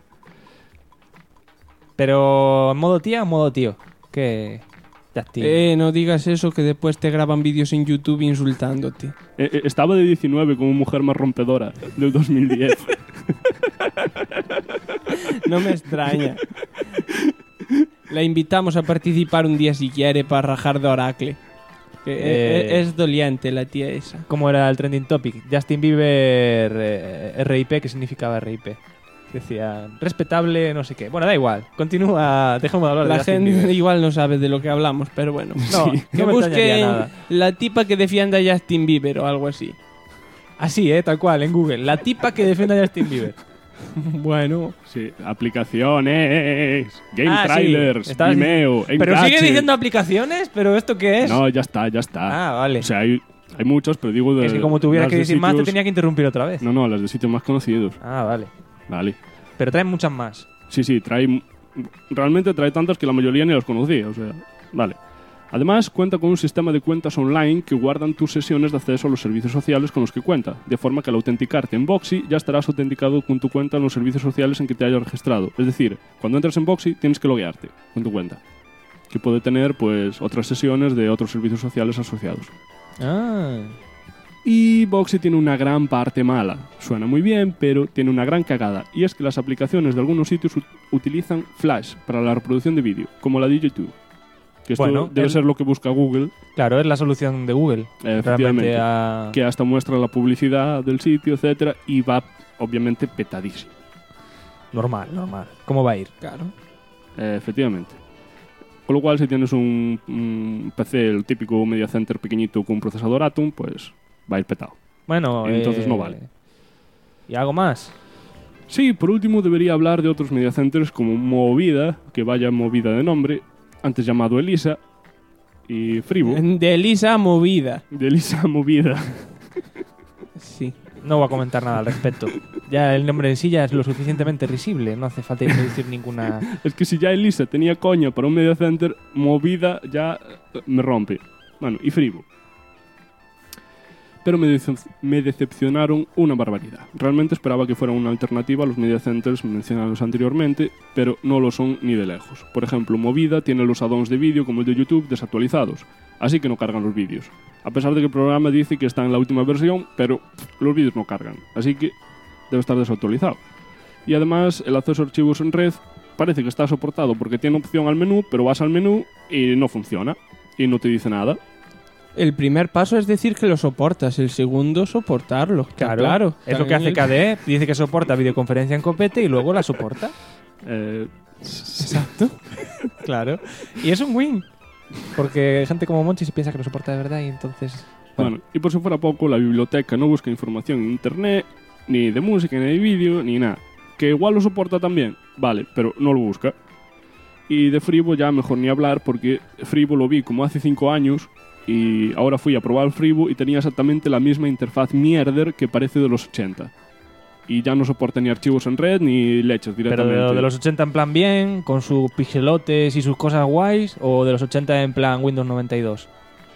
[SPEAKER 2] Pero ¿en modo tía o en modo tío? ¿Qué? Justin.
[SPEAKER 3] No digas eso, que después te graban vídeos en YouTube insultándote.
[SPEAKER 4] Estaba de 19 como mujer más rompedora del 2010.
[SPEAKER 3] No me extraña. La invitamos a participar un día si quiere para rajar de Oracle. Que es doliente la tía esa.
[SPEAKER 2] ¿Cómo era el trending topic? Justin Bieber RIP, ¿qué significaba RIP? Decía, respetable, no sé qué. Bueno, da igual. Continúa, dejemos de hablar de
[SPEAKER 3] La
[SPEAKER 2] Justin
[SPEAKER 3] gente
[SPEAKER 2] Bieber.
[SPEAKER 3] igual no sabe de lo que hablamos, pero bueno.
[SPEAKER 2] No,
[SPEAKER 3] Sí.
[SPEAKER 2] no
[SPEAKER 3] Que
[SPEAKER 2] me extrañaría
[SPEAKER 3] busquen
[SPEAKER 2] nada.
[SPEAKER 3] la tipa que defienda a Justin Bieber o algo así.
[SPEAKER 2] Así, tal cual, en Google. La tipa que defiende a Justin Bieber.
[SPEAKER 3] Bueno.
[SPEAKER 4] Sí, aplicaciones, game
[SPEAKER 2] Ah, sí,
[SPEAKER 4] trailers,
[SPEAKER 2] estabas
[SPEAKER 4] Vimeo,
[SPEAKER 2] Pero
[SPEAKER 4] Engadget.
[SPEAKER 2] sigue diciendo aplicaciones, ¿pero esto qué es?
[SPEAKER 4] No, ya está.
[SPEAKER 2] Ah, vale.
[SPEAKER 4] O sea, hay muchos, pero digo de...
[SPEAKER 2] Es que como tuvieras
[SPEAKER 4] las
[SPEAKER 2] que
[SPEAKER 4] de
[SPEAKER 2] decir más, te
[SPEAKER 4] sitios-
[SPEAKER 2] tenía que interrumpir otra vez.
[SPEAKER 4] No, las de sitios más conocidos.
[SPEAKER 2] Ah, vale.
[SPEAKER 4] Vale.
[SPEAKER 2] Pero traen muchas más.
[SPEAKER 4] Sí, realmente trae tantas que la mayoría ni las conocía, o sea, vale. Además, cuenta con un sistema de cuentas online que guardan tus sesiones de acceso a los servicios sociales con los que cuenta, de forma que al autenticarte en Boxy ya estarás autenticado con tu cuenta en los servicios sociales en que te hayas registrado. Es decir, cuando entras en Boxy tienes que loguearte con tu cuenta, que puede tener pues otras sesiones de otros servicios sociales asociados. Y Boxy tiene una gran parte mala. Suena muy bien, pero tiene una gran cagada, y es que las aplicaciones de algunos sitios utilizan Flash para la reproducción de vídeo, como la de YouTube. Que esto debe ser lo que busca Google.
[SPEAKER 2] Claro, es la solución de Google.
[SPEAKER 4] Efectivamente. Que hasta muestra la publicidad del sitio, etcétera, y va, obviamente, petadísimo.
[SPEAKER 2] Normal. ¿Cómo va a ir?
[SPEAKER 3] Claro.
[SPEAKER 4] Efectivamente. Con lo cual, si tienes un PC, el típico Media Center pequeñito con un procesador Atom, pues va a ir petado.
[SPEAKER 2] Bueno,
[SPEAKER 4] entonces no vale.
[SPEAKER 2] ¿Y algo más?
[SPEAKER 4] Sí, por último debería hablar de otros Media Centers como Movida, que vaya Movida de nombre, antes llamado Elisa, y Fribo.
[SPEAKER 3] De Elisa Movida.
[SPEAKER 4] De Elisa Movida.
[SPEAKER 3] Sí.
[SPEAKER 2] No voy a comentar nada al respecto. Ya el nombre en sí ya es lo suficientemente risible. No hace falta introducir ninguna...
[SPEAKER 4] Es que si ya Elisa tenía coña para un Media Center, Movida ya me rompe. Bueno, y Fribo. Pero me decepcionaron una barbaridad. Realmente esperaba que fuera una alternativa a los media centers mencionados anteriormente, pero no lo son ni de lejos. Por ejemplo, Movida tiene los add-ons de vídeo como el de YouTube desactualizados, así que no cargan los vídeos. A pesar de que el programa dice que está en la última versión, pero los vídeos no cargan, así que debe estar desactualizado. Y además, el acceso a archivos en red parece que está soportado porque tiene opción al menú, pero vas al menú y no funciona, y no te dice nada.
[SPEAKER 3] El primer paso es decir que lo soportas, el segundo soportarlo. Claro.
[SPEAKER 2] Es lo que hace KDE, dice que soporta videoconferencia en copete y luego la soporta.
[SPEAKER 3] Exacto.
[SPEAKER 2] Claro. Y es un win. Porque gente como Monchi se piensa que lo soporta de verdad y entonces...
[SPEAKER 4] Bueno, y por si fuera poco, la biblioteca no busca información en internet, ni de música, ni de vídeo, ni nada. Que igual lo soporta también, vale, pero no lo busca. Y de Fribo ya mejor ni hablar, porque Fribo lo vi como hace 5 años... Y ahora fui a probar el Fribo y tenía exactamente la misma interfaz mierder que parece de los 80. Y ya no soporta ni archivos en red ni leches directamente.
[SPEAKER 2] ¿Pero de los 80 en plan bien, con sus pixelotes y sus cosas guays? ¿O de los 80 en plan Windows 92?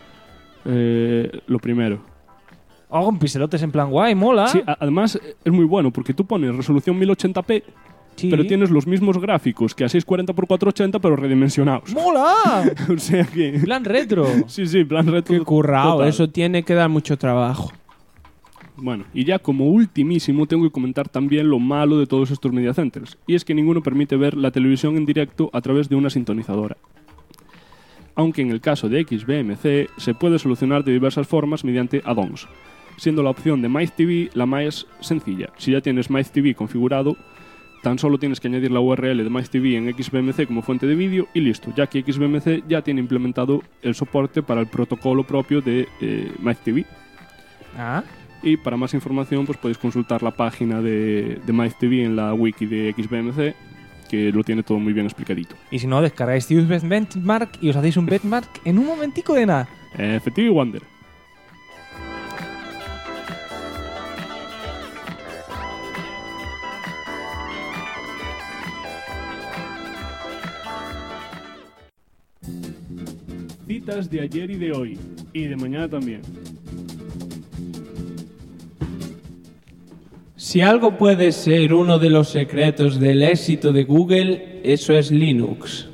[SPEAKER 4] Lo primero.
[SPEAKER 2] Con pixelotes en plan guay, mola.
[SPEAKER 4] Sí, además es muy bueno porque tú pones resolución 1080p, sí, pero tienes los mismos gráficos que a 640x480 pero redimensionados.
[SPEAKER 2] ¡Mola!
[SPEAKER 4] O sea que...
[SPEAKER 2] Plan retro.
[SPEAKER 4] Sí, plan retro.
[SPEAKER 3] Qué currado,
[SPEAKER 4] total.
[SPEAKER 3] eso tiene que dar mucho trabajo.
[SPEAKER 4] Bueno, y ya como ultimísimo tengo que comentar también lo malo de todos estos media centers, y es que ninguno permite ver la televisión en directo a través de una sintonizadora. Aunque en el caso de XBMC se puede solucionar de diversas formas mediante add-ons, siendo la opción de MyTV la más sencilla. Si ya tienes MyTV configurado, tan solo tienes que añadir la URL de MyTV en XBMC como fuente de vídeo y listo, ya que XBMC ya tiene implementado el soporte para el protocolo propio de MyTV. Y para más información pues podéis consultar la página de MyTV en la wiki de XBMC, que lo tiene todo muy bien explicadito.
[SPEAKER 2] Y si no, descargáis Use Benchmark y os hacéis un benchmark en un momentico de nada.
[SPEAKER 4] FTV Wonder. Citas de ayer y de hoy, y de mañana también.
[SPEAKER 3] Si algo puede ser uno de los secretos del éxito de Google, eso es Linux.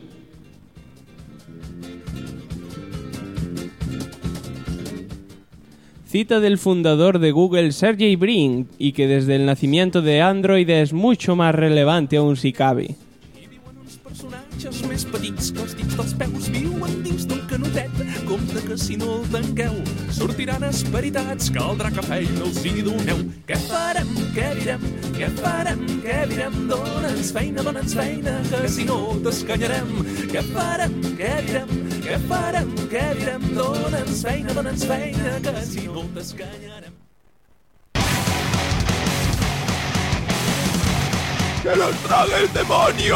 [SPEAKER 3] Cita del fundador de Google, Sergey Brin, y que desde el nacimiento de Android es mucho más relevante aún si cabe.
[SPEAKER 7] Personatges més petits que els dits dels peus viuen dins d'un canotet. Compte que si no el tanqueu sortiran esperitats, caldrà que feina els hi doneu. Què farem, què direm, què farem, què direm? Dóna'ns feina, que si no t'escanyarem. Què farem, què direm, què farem, què direm? Dóna'ns feina, que si no t'escanyarem.
[SPEAKER 12] ¡Que los trague el demonio!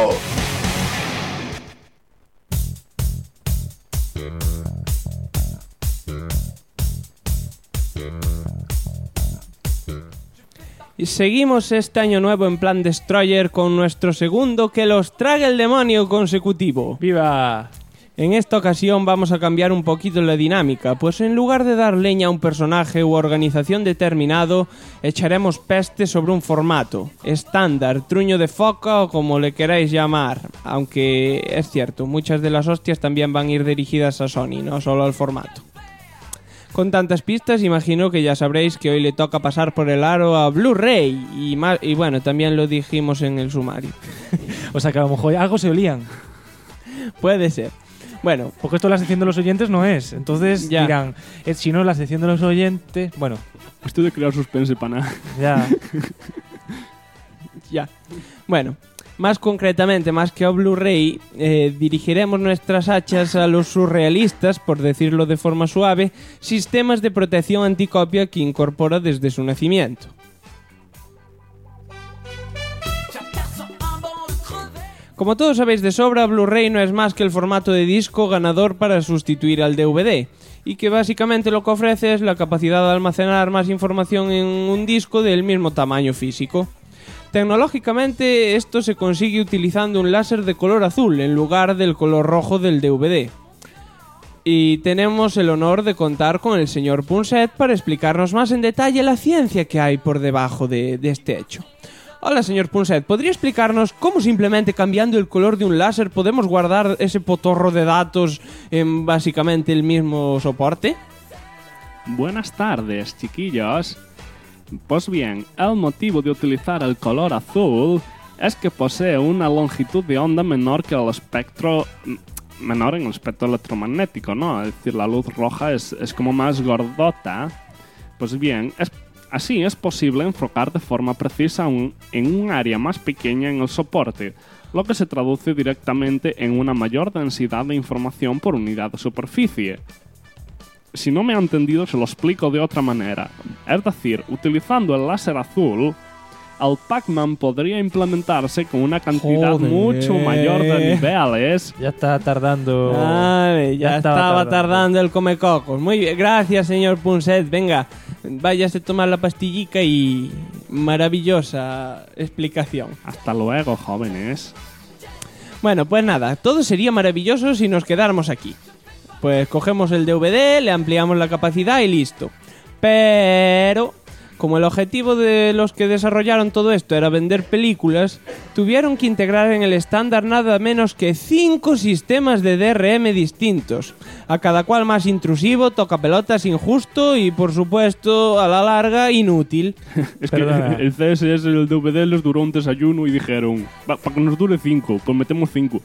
[SPEAKER 3] Y seguimos este año nuevo en plan Destroyer con nuestro segundo Que los trague el demonio consecutivo.
[SPEAKER 2] ¡Viva!
[SPEAKER 3] En esta ocasión vamos a cambiar un poquito la dinámica, pues en lugar de dar leña a un personaje u organización determinado, echaremos peste sobre un formato, estándar, truño de foca o como le queráis llamar, aunque es cierto, muchas de las hostias también van a ir dirigidas a Sony, no solo al formato. Con tantas pistas, imagino que ya sabréis que hoy le toca pasar por el aro a Blu-ray, y bueno, también lo dijimos en el sumario.
[SPEAKER 2] O sea que a lo mejor algo se olían.
[SPEAKER 3] Puede ser. Bueno,
[SPEAKER 2] porque esto la sección de los oyentes no es. Entonces
[SPEAKER 3] ya
[SPEAKER 2] dirán, si no, la sección de los oyentes... Bueno.
[SPEAKER 4] Esto de crear suspense para nada.
[SPEAKER 2] Ya.
[SPEAKER 3] Ya. Bueno, más concretamente, más que a Blu-ray, dirigiremos nuestras hachas a los surrealistas, por decirlo de forma suave, sistemas de protección anticopia que incorpora desde su nacimiento. Como todos sabéis de sobra, Blu-ray no es más que el formato de disco ganador para sustituir al DVD, y que básicamente lo que ofrece es la capacidad de almacenar más información en un disco del mismo tamaño físico. Tecnológicamente, esto se consigue utilizando un láser de color azul en lugar del color rojo del DVD. Y tenemos el honor de contar con el señor Punset para explicarnos más en detalle la ciencia que hay por debajo de este hecho. Hola, señor Punset, ¿podría explicarnos cómo simplemente cambiando el color de un láser podemos guardar ese potorro de datos en básicamente el mismo soporte?
[SPEAKER 4] Buenas tardes, chiquillos. Pues bien, el motivo de utilizar el color azul es que posee una longitud de onda menor que el espectro... menor en el espectro electromagnético, ¿no? Es decir, la luz roja es como más gordota. Pues bien, así es posible enfocar de forma precisa en un área más pequeña en el soporte, lo que se traduce directamente en una mayor densidad de información por unidad de superficie. Si no me ha entendido, se lo explico de otra manera. Es decir, utilizando el láser azul, el Pac-Man podría implementarse con una cantidad mucho mayor de niveles.
[SPEAKER 2] Ya está tardando.
[SPEAKER 3] Vale, ya estaba tardando el comecocos. Muy bien, gracias, señor Punset. Venga, váyase a tomar la pastillica y... maravillosa explicación.
[SPEAKER 4] Hasta luego, jóvenes.
[SPEAKER 3] Bueno, pues nada, todo sería maravilloso si nos quedáramos aquí. Pues cogemos el DVD, le ampliamos la capacidad y listo. Pero... como el objetivo de los que desarrollaron todo esto era vender películas, tuvieron que integrar en el estándar nada menos que 5 sistemas de DRM distintos, a cada cual más intrusivo, tocapelotas, injusto y, por supuesto, a la larga, inútil.
[SPEAKER 4] Es que el CSS del DVD les duró un desayuno y dijeron, para que nos dure 5, pues metemos 5.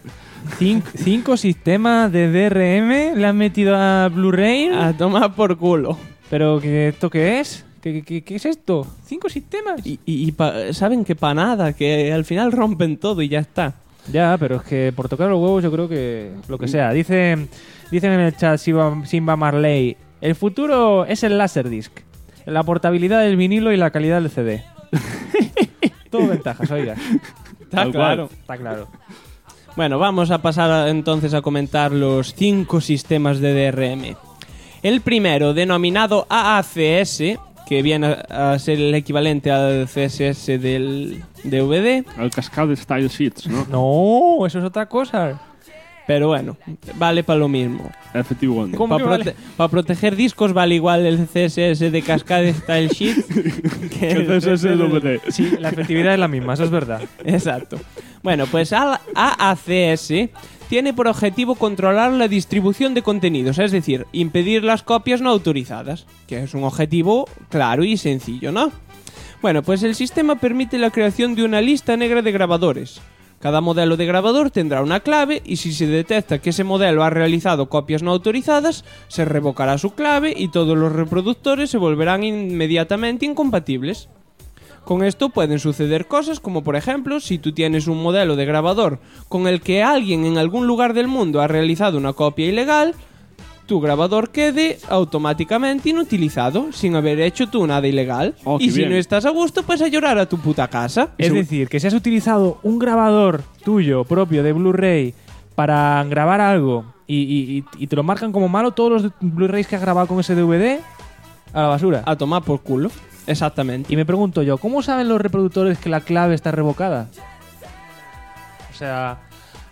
[SPEAKER 2] 5 sistemas de DRM le han metido a Blu-ray.
[SPEAKER 3] A tomar por culo.
[SPEAKER 2] ¿Pero esto qué es? ¿Qué es esto? 5 sistemas.
[SPEAKER 3] Saben que para nada, que al final rompen todo y ya está.
[SPEAKER 2] Ya, pero es que por tocar los huevos yo creo que lo que sea. Dicen en el chat Simba Marley, el futuro es el Laserdisc, la portabilidad del vinilo y la calidad del CD. Todo ventajas, oiga.
[SPEAKER 3] Está claro.
[SPEAKER 2] Está claro.
[SPEAKER 3] Bueno, vamos a pasar entonces a comentar los 5 sistemas de DRM. El primero, denominado AACS, que viene a ser el equivalente al CSS del DVD.
[SPEAKER 4] El Cascade Style Sheets, ¿no?
[SPEAKER 2] No, eso es otra cosa.
[SPEAKER 3] Pero bueno, vale para lo mismo.
[SPEAKER 4] Efectivamente.
[SPEAKER 3] Para proteger discos vale igual el CSS de Cascade Style Sheets
[SPEAKER 4] que el CSS del DVD.
[SPEAKER 2] Sí, la efectividad es la misma, eso es verdad.
[SPEAKER 3] Exacto. Bueno, pues AACS tiene por objetivo controlar la distribución de contenidos, es decir, impedir las copias no autorizadas, que es un objetivo claro y sencillo, ¿no? Bueno, pues el sistema permite la creación de una lista negra de grabadores. Cada modelo de grabador tendrá una clave y si se detecta que ese modelo ha realizado copias no autorizadas, se revocará su clave y todos los reproductores se volverán inmediatamente incompatibles. Con esto pueden suceder cosas como, por ejemplo, si tú tienes un modelo de grabador con el que alguien en algún lugar del mundo ha realizado una copia ilegal, tu grabador quede automáticamente inutilizado sin haber hecho tú nada ilegal. Y si no estás a gusto, pues a llorar a tu puta casa.
[SPEAKER 2] Es decir, que si has utilizado un grabador tuyo propio de Blu-ray para grabar algo y te lo marcan como malo, todos los Blu-rays que has grabado con ese DVD a la basura.
[SPEAKER 3] A tomar por culo. Exactamente.
[SPEAKER 2] Y me pregunto yo, ¿cómo saben los reproductores que la clave está revocada? O sea,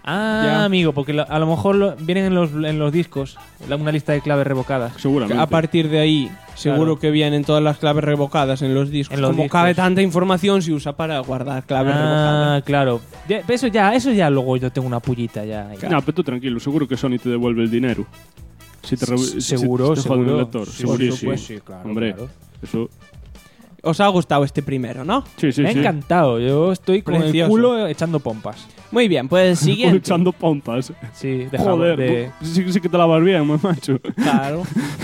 [SPEAKER 2] Ah,
[SPEAKER 3] Ya.
[SPEAKER 2] amigo, porque a lo mejor vienen en los discos una lista de claves revocadas.
[SPEAKER 4] Seguramente.
[SPEAKER 3] A partir de ahí, seguro
[SPEAKER 2] Claro.
[SPEAKER 3] que vienen todas las claves revocadas en los discos.
[SPEAKER 2] En los
[SPEAKER 3] Como
[SPEAKER 2] discos.
[SPEAKER 3] cabe tanta información, se usa para guardar claves revocadas.
[SPEAKER 2] Ah, claro. Eso ya luego yo tengo una pullita ya.
[SPEAKER 4] No, pero tú tranquilo, seguro que Sony te devuelve el dinero. Si te
[SPEAKER 2] Seguro,
[SPEAKER 4] si te joden el
[SPEAKER 2] seguro.
[SPEAKER 4] lector.
[SPEAKER 2] Sí,
[SPEAKER 4] Segurísimo.
[SPEAKER 2] por supuesto, sí, claro,
[SPEAKER 4] Hombre,
[SPEAKER 2] claro.
[SPEAKER 4] eso...
[SPEAKER 3] Os ha gustado este primero, ¿no?
[SPEAKER 4] Sí, sí,
[SPEAKER 2] Me ha
[SPEAKER 4] sí.
[SPEAKER 2] encantado. Yo estoy con el
[SPEAKER 3] Precioso.
[SPEAKER 2] culo echando pompas.
[SPEAKER 3] Muy bien, pues el siguiente.
[SPEAKER 4] Echando pompas.
[SPEAKER 2] Sí, de
[SPEAKER 4] Joder, sí que te lavas bien, macho.
[SPEAKER 3] Claro.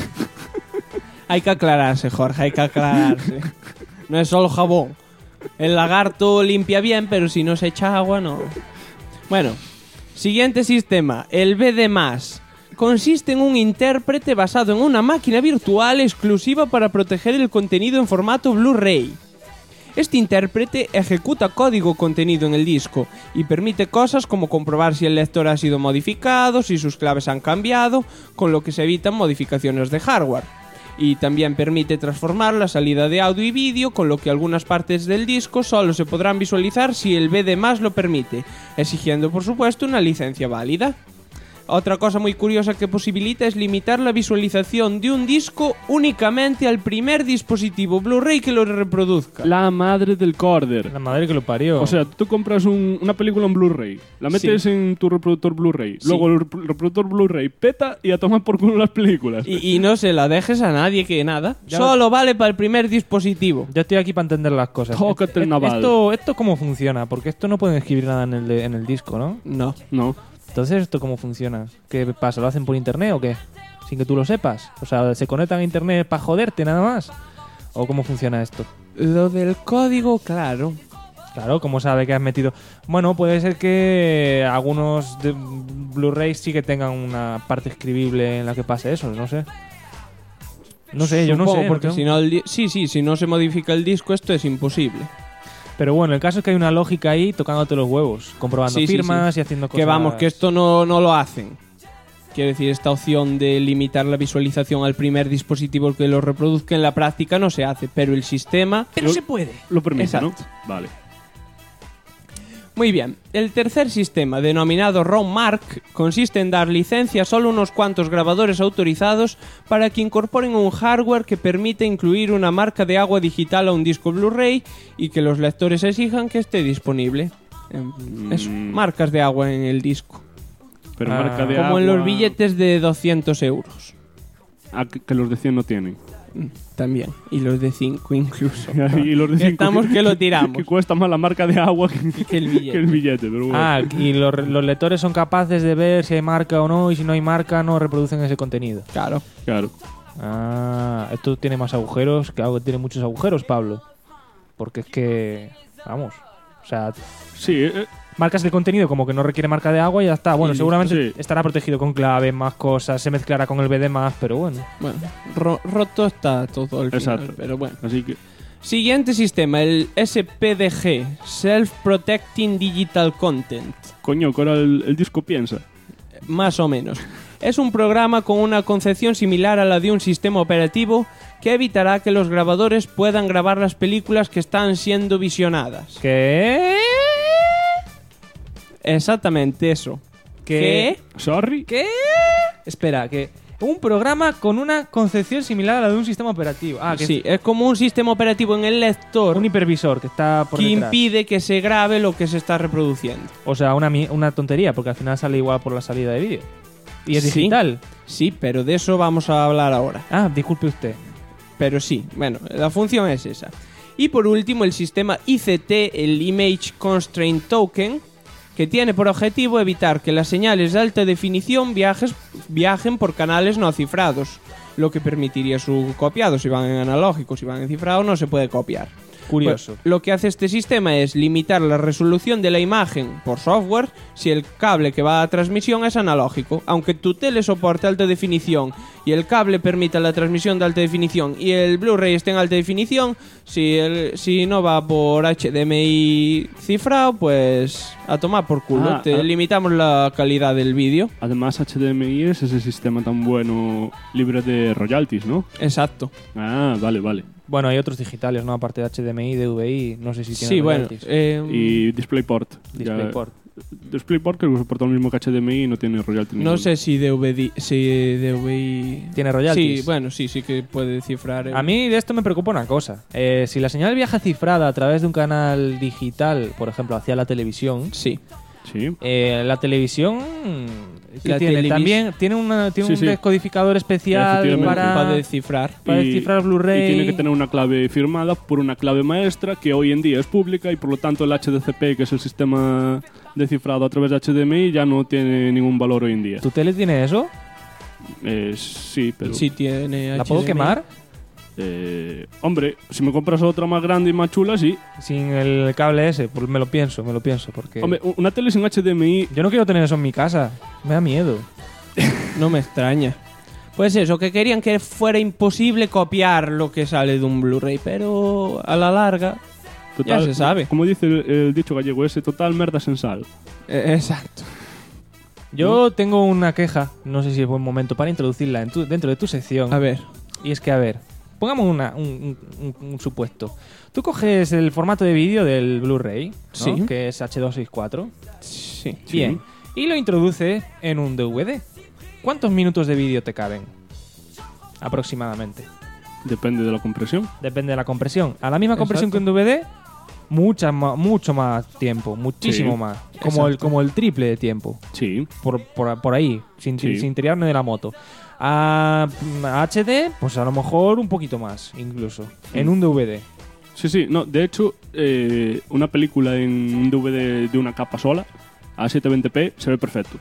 [SPEAKER 3] Hay que aclararse, Jorge, hay que aclararse. No es solo jabón. El lagarto limpia bien, pero si no se echa agua, no. Bueno, siguiente sistema, el BD+. Consiste en un intérprete basado en una máquina virtual exclusiva para proteger el contenido en formato Blu-ray. Este intérprete ejecuta código contenido en el disco y permite cosas como comprobar si el lector ha sido modificado, si sus claves han cambiado, con lo que se evitan modificaciones de hardware. Y también permite transformar la salida de audio y vídeo, con lo que algunas partes del disco solo se podrán visualizar si el BD+ lo permite, exigiendo por supuesto una licencia válida. Otra cosa muy curiosa que posibilita es limitar la visualización de un disco únicamente al primer dispositivo Blu-ray que lo reproduzca.
[SPEAKER 4] La madre del corder.
[SPEAKER 2] La madre que lo parió.
[SPEAKER 4] O sea, tú compras una película en Blu-ray, la metes en tu reproductor Blu-ray,
[SPEAKER 3] Sí.
[SPEAKER 4] luego el reproductor Blu-ray peta y a tomar por culo las películas.
[SPEAKER 3] Y no se la dejes a nadie que nada.
[SPEAKER 2] Ya
[SPEAKER 3] Solo vale para el primer dispositivo.
[SPEAKER 2] Yo estoy aquí para entender las cosas.
[SPEAKER 4] Tócate el naval.
[SPEAKER 2] ¿Esto cómo funciona? Porque esto no pueden escribir nada en el disco, ¿no?
[SPEAKER 3] No.
[SPEAKER 4] No.
[SPEAKER 2] Entonces, ¿esto cómo funciona? ¿Qué pasa? ¿Lo hacen por internet o qué? Sin que tú lo sepas. O sea, ¿se conectan a internet para joderte nada más? ¿O cómo funciona esto?
[SPEAKER 3] Lo del código, claro.
[SPEAKER 2] Claro, ¿cómo sabe que has metido? Bueno, puede ser que algunos de Blu-rays sí que tengan una parte escribible en la que pase eso, no sé. No sé, yo no
[SPEAKER 3] Supongo,
[SPEAKER 2] sé.
[SPEAKER 3] porque
[SPEAKER 2] no
[SPEAKER 3] si no si no se modifica el disco, esto es imposible.
[SPEAKER 2] Pero bueno, el caso es que hay una lógica ahí tocándote los huevos, comprobando
[SPEAKER 3] Sí, sí,
[SPEAKER 2] firmas
[SPEAKER 3] sí.
[SPEAKER 2] y haciendo cosas.
[SPEAKER 3] Que vamos, que esto no lo hacen. Quiero decir, esta opción de limitar la visualización al primer dispositivo que lo reproduzca en la práctica no se hace, pero el sistema...
[SPEAKER 2] Pero se puede.
[SPEAKER 4] Lo permite,
[SPEAKER 3] Exacto.
[SPEAKER 4] ¿no? Vale.
[SPEAKER 3] Muy bien, el tercer sistema, denominado ROM Mark, consiste en dar licencia a solo unos cuantos grabadores autorizados para que incorporen un hardware que permite incluir una marca de agua digital a un disco Blu-ray y que los lectores exijan que esté disponible. Eso, marcas de agua en el disco.
[SPEAKER 4] Pero marca de
[SPEAKER 3] Como
[SPEAKER 4] agua...
[SPEAKER 3] en los billetes de 200 euros.
[SPEAKER 4] Ah, que los de 100 no tienen.
[SPEAKER 3] También. Y los de 5 incluso.
[SPEAKER 4] Y los de 5
[SPEAKER 3] Estamos que lo tiramos.
[SPEAKER 4] Que cuesta más la marca de agua
[SPEAKER 3] que el billete.
[SPEAKER 4] que el billete, pero bueno.
[SPEAKER 2] Ah, y los lectores son capaces de ver si hay marca o no, y si no hay marca no reproducen ese contenido.
[SPEAKER 3] Claro.
[SPEAKER 4] Claro.
[SPEAKER 2] Ah, esto tiene más agujeros, que algo tiene muchos agujeros, Pablo. Porque es que, vamos, o sea,
[SPEAKER 4] sí,
[SPEAKER 2] marcas el contenido como que no requiere marca de agua y ya está. Bueno,
[SPEAKER 4] Y
[SPEAKER 2] seguramente
[SPEAKER 4] listo, sí.
[SPEAKER 2] estará protegido con clave, más cosas, se mezclará con el BD+, pero bueno.
[SPEAKER 3] Bueno, roto está todo al final,
[SPEAKER 4] Exacto.
[SPEAKER 3] pero bueno.
[SPEAKER 4] Así que...
[SPEAKER 3] Siguiente sistema, el SPDG, Self-Protecting Digital Content.
[SPEAKER 4] Coño, que ahora el disco piensa.
[SPEAKER 3] Más o menos. Es un programa con una concepción similar a la de un sistema operativo que evitará que los grabadores puedan grabar las películas que están siendo visionadas.
[SPEAKER 2] ¿Qué?
[SPEAKER 3] Exactamente eso. ¿Qué?
[SPEAKER 4] ¿Sorry?
[SPEAKER 2] ¿Qué? Espera, que un programa con una concepción similar a la de un sistema operativo. Ah, que
[SPEAKER 3] Sí, es como un sistema operativo en el lector
[SPEAKER 2] un hipervisor que está por
[SPEAKER 3] que
[SPEAKER 2] detrás.
[SPEAKER 3] impide que se grabe lo que se está reproduciendo.
[SPEAKER 2] O sea, una tontería, porque al final sale igual por la salida de vídeo. Y es
[SPEAKER 3] Sí.
[SPEAKER 2] digital.
[SPEAKER 3] Sí, pero de eso vamos a hablar ahora.
[SPEAKER 2] Ah, disculpe usted.
[SPEAKER 3] Pero sí, bueno, la función es esa. Y por último, el sistema ICT, el Image Constraint Token, que tiene por objetivo evitar que las señales de alta definición viajen por canales no cifrados, lo que permitiría su copiado. Si van en analógico, si van en cifrado, no se puede copiar.
[SPEAKER 2] Curioso.
[SPEAKER 3] Pues, lo que hace este sistema es limitar la resolución de la imagen por software si el cable que va a transmisión es analógico. Aunque tu tele soporte alta definición y el cable permita la transmisión de alta definición y el Blu-ray esté en alta definición, si no va por HDMI cifrado, pues a tomar por culo. Limitamos la calidad del vídeo.
[SPEAKER 4] Además, HDMI es ese sistema tan bueno libre de royalties, ¿no?
[SPEAKER 3] Exacto.
[SPEAKER 4] Ah, vale.
[SPEAKER 2] Bueno, hay otros digitales, ¿no? Aparte de HDMI, DVI, no sé si tienen
[SPEAKER 3] Sí, bueno.
[SPEAKER 2] royalties.
[SPEAKER 4] Y DisplayPort.
[SPEAKER 2] DisplayPort.
[SPEAKER 4] DisplayPort creo que soporta lo mismo que HDMI y no tiene royalty.
[SPEAKER 3] No sé si DVI
[SPEAKER 2] ¿Tiene royalties?
[SPEAKER 3] Sí, bueno, sí que puede cifrar.
[SPEAKER 2] A mí de esto me preocupa una cosa. Si la señal viaja cifrada a través de un canal digital, por ejemplo, hacia la televisión...
[SPEAKER 3] Sí.
[SPEAKER 2] La televisión también tiene un
[SPEAKER 4] Sí.
[SPEAKER 2] descodificador especial para
[SPEAKER 3] descifrar.
[SPEAKER 2] Blu-ray.
[SPEAKER 4] Y tiene que tener una clave firmada por una clave maestra que hoy en día es pública y por lo tanto el HDCP, que es el sistema de cifrado a través de HDMI, ya no tiene ningún valor hoy en día.
[SPEAKER 2] ¿Tu tele tiene eso?
[SPEAKER 4] Sí, pero...
[SPEAKER 3] Sí tiene
[SPEAKER 2] ¿La puedo
[SPEAKER 3] HDMI.
[SPEAKER 2] quemar?
[SPEAKER 4] Hombre, si me compras otra más grande y más chula, sí.
[SPEAKER 2] Sin el cable ese, pues me lo pienso, porque...
[SPEAKER 4] Hombre, una tele sin HDMI...
[SPEAKER 2] Yo no quiero tener eso en mi casa, me da miedo.
[SPEAKER 3] No me extraña. Pues eso, que querían que fuera imposible copiar lo que sale de un Blu-ray, pero a la larga
[SPEAKER 4] Total,
[SPEAKER 3] ya se sabe.
[SPEAKER 4] Como dice el dicho gallego ese, total merda en sal.
[SPEAKER 3] Exacto.
[SPEAKER 2] Yo tengo una queja, no sé si es buen momento para introducirla dentro de tu sección.
[SPEAKER 3] A ver.
[SPEAKER 2] Y es que, a ver, pongamos un supuesto. Tú coges el formato de vídeo del Blu-ray, ¿no?
[SPEAKER 3] Sí.
[SPEAKER 2] Que es H264.
[SPEAKER 3] Sí.
[SPEAKER 2] Bien. Y lo introduces en un DVD. ¿Cuántos minutos de vídeo te caben? Aproximadamente.
[SPEAKER 4] Depende de la compresión.
[SPEAKER 2] Depende de la compresión. A la misma compresión que un DVD, mucho más tiempo, muchísimo
[SPEAKER 4] Sí.
[SPEAKER 2] más.
[SPEAKER 3] Exacto.
[SPEAKER 2] Como el triple de tiempo.
[SPEAKER 4] Sí.
[SPEAKER 2] Por ahí, sin tirarme de la moto. A HD, pues a lo mejor un poquito más, incluso. En un DVD.
[SPEAKER 4] Sí. No, de hecho, una película en un DVD de una capa sola, a 720p, se ve perfecto.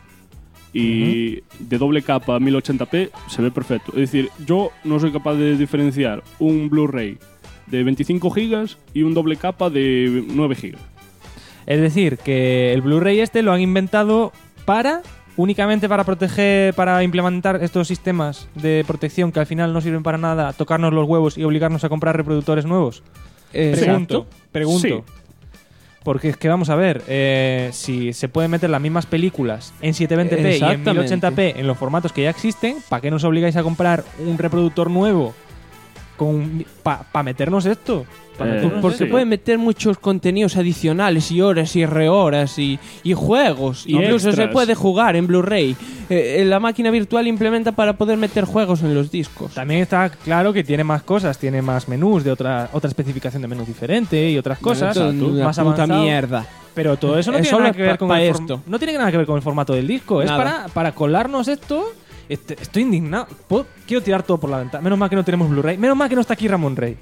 [SPEAKER 4] Y de doble capa a 1080p se ve perfecto. Es decir, yo no soy capaz de diferenciar un Blu-ray de 25 gigas y un doble capa de 9 gigas.
[SPEAKER 2] Es decir, que el Blu-ray este lo han inventado únicamente para proteger, para implementar estos sistemas de protección que al final no sirven para nada, tocarnos los huevos y obligarnos a comprar reproductores nuevos. Pregunto.
[SPEAKER 4] Sí.
[SPEAKER 2] Porque es que vamos a ver, si se pueden meter las mismas películas en 720p y en
[SPEAKER 3] Exactamente.
[SPEAKER 2] 1080p en los formatos que ya existen, ¿para qué nos obligáis a comprar un reproductor nuevo para meternos esto?
[SPEAKER 3] Porque
[SPEAKER 4] Sí.
[SPEAKER 3] pueden meter muchos contenidos adicionales y horas y rehoras y juegos.
[SPEAKER 4] Y
[SPEAKER 3] Incluso
[SPEAKER 4] extras.
[SPEAKER 3] se puede jugar en Blu-ray. La máquina virtual implementa para poder meter juegos en los discos.
[SPEAKER 2] También está claro que tiene más cosas, tiene más menús de otra especificación de menú diferente y otras cosas
[SPEAKER 3] Una
[SPEAKER 2] más
[SPEAKER 3] puta
[SPEAKER 2] avanzado.
[SPEAKER 3] mierda.
[SPEAKER 2] Pero todo eso no
[SPEAKER 3] Es
[SPEAKER 2] tiene
[SPEAKER 3] solo
[SPEAKER 2] nada que ver con el
[SPEAKER 3] esto.
[SPEAKER 2] no tiene nada que ver con el formato del disco,
[SPEAKER 3] Nada.
[SPEAKER 2] es para colarnos esto. Estoy indignado. Quiero tirar todo por la ventana. Menos mal que no tenemos Blu-ray. Menos mal que no está aquí Ramón Rey.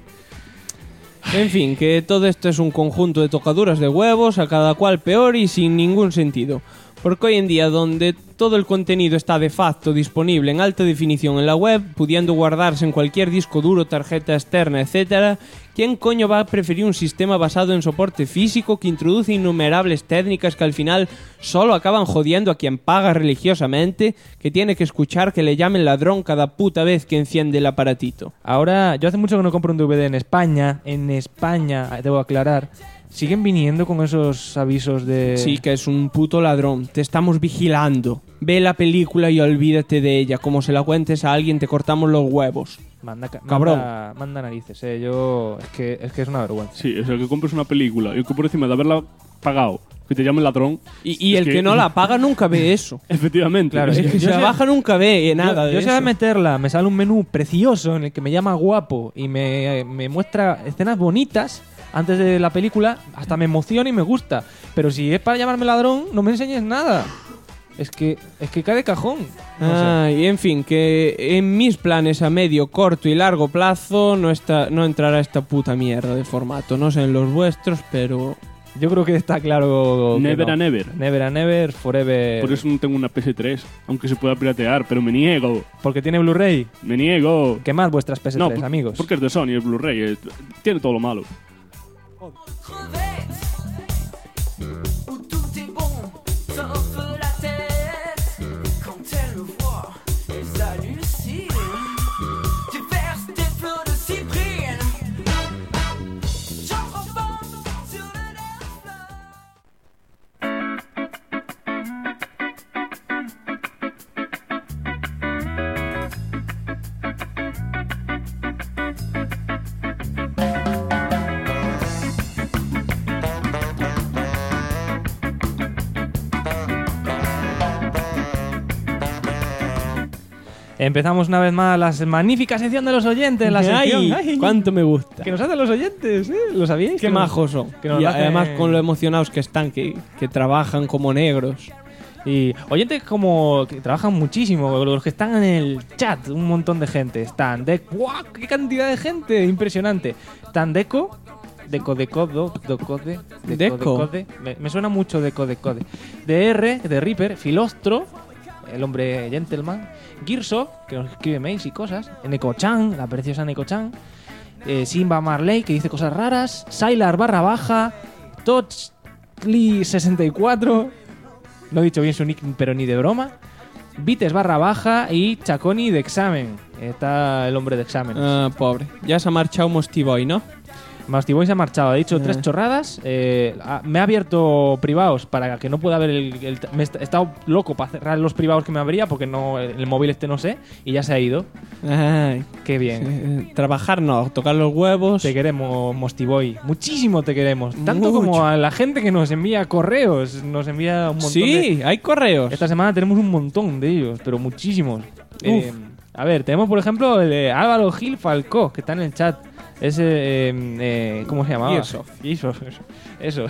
[SPEAKER 3] En fin, que todo esto es un conjunto de tocaduras de huevos, a cada cual peor y sin ningún sentido. Porque hoy en día, donde todo el contenido está de facto disponible en alta definición en la web, pudiendo guardarse en cualquier disco duro, tarjeta externa, etc., ¿quién coño va a preferir un sistema basado en soporte físico que introduce innumerables técnicas que al final solo acaban jodiendo a quien paga religiosamente, que tiene que escuchar que le llamen ladrón cada puta vez que enciende el aparatito?
[SPEAKER 2] Ahora, yo hace mucho que no compro un DVD en España. En España, debo aclarar, siguen viniendo con esos avisos de...
[SPEAKER 3] Sí, que es un puto ladrón. Te estamos vigilando. Ve la película y olvídate de ella. Como se la cuentes a alguien, te cortamos los huevos.
[SPEAKER 2] Cabrón. Manda narices, yo... Es que es una vergüenza.
[SPEAKER 4] Sí, o sea, que compres una película y que por encima de haberla pagado, que te llamen ladrón...
[SPEAKER 3] Y el que no la paga nunca ve eso.
[SPEAKER 4] Efectivamente.
[SPEAKER 2] Claro,
[SPEAKER 3] El que se la baja nunca ve nada de
[SPEAKER 2] Yo
[SPEAKER 3] eso.
[SPEAKER 2] sé meterla, me sale un menú precioso en el que me llama guapo y me muestra escenas bonitas antes de la película, hasta me emociona y me gusta. Pero si es para llamarme ladrón, no me enseñes nada. Es que cae de cajón. No sé.
[SPEAKER 3] Y en fin, que en mis planes a medio, corto y largo plazo no entrará esta puta mierda de formato. No sé en los vuestros, pero...
[SPEAKER 2] Yo creo que está claro que
[SPEAKER 4] Never
[SPEAKER 2] no.
[SPEAKER 4] and ever.
[SPEAKER 2] Never and ever, forever.
[SPEAKER 4] Por eso no tengo una PS3, aunque se pueda piratear, pero me niego.
[SPEAKER 2] Porque tiene Blu-ray.
[SPEAKER 4] Me niego.
[SPEAKER 2] Quemad vuestras PS3,
[SPEAKER 4] No,
[SPEAKER 2] amigos.
[SPEAKER 4] porque es de Sony, el Blu-ray. Tiene todo lo malo.
[SPEAKER 6] Où tout est bon, sauf la tête. Quand elle me voit, elle hallucine. Tu verses des fleurs de cyprine. J'en prends sur le dance.
[SPEAKER 2] Empezamos una vez más la magnífica sección de los oyentes. La sección,
[SPEAKER 3] ¡Ay! ¡Cuánto me gusta!
[SPEAKER 2] Que nos hacen los oyentes, ¿eh? ¿Lo sabíais?
[SPEAKER 3] ¡Qué majos son!
[SPEAKER 2] Que nos
[SPEAKER 3] Y
[SPEAKER 2] hacen-
[SPEAKER 3] además con lo emocionados que están, que trabajan como negros.
[SPEAKER 2] Y oyentes como que trabajan muchísimo, los que están en el chat, un montón de gente. Están ¡guau! ¡Qué cantidad de gente! Impresionante. Están Deco. Me suena mucho Deco. DR, de Reaper, Filostro, el hombre gentleman, Girso, que nos escribe mails y cosas, Neko-chan, la preciosa Neko-chan, Simba Marley, que dice cosas raras, Sylar _, Tochli64, no he dicho bien su nick, pero ni de broma, Vites _ y Chaconi de examen. Está el hombre de exámenes.
[SPEAKER 3] Ah, pobre. Ya se ha marchado Mostiboy, ¿no?
[SPEAKER 2] Mastiboy se ha marchado, ha dicho 3 chorradas. Me ha abierto privados para que no pueda ver he estado loco para cerrar los privados que me abría porque no el móvil no sé y ya se ha ido.
[SPEAKER 3] Ay,
[SPEAKER 2] qué bien.
[SPEAKER 3] Trabajar no, tocar los huevos.
[SPEAKER 2] Te queremos, Mostiboy. Muchísimo te queremos. Tanto
[SPEAKER 3] Mucho.
[SPEAKER 2] como a la gente que nos envía correos. Nos envía un montón
[SPEAKER 3] Sí, hay correos.
[SPEAKER 2] Esta semana tenemos un montón de ellos, pero muchísimos. A ver, tenemos por ejemplo el de Álvaro Gil Falcó, que está en el chat. Ese, ¿cómo se llamaba? Eso.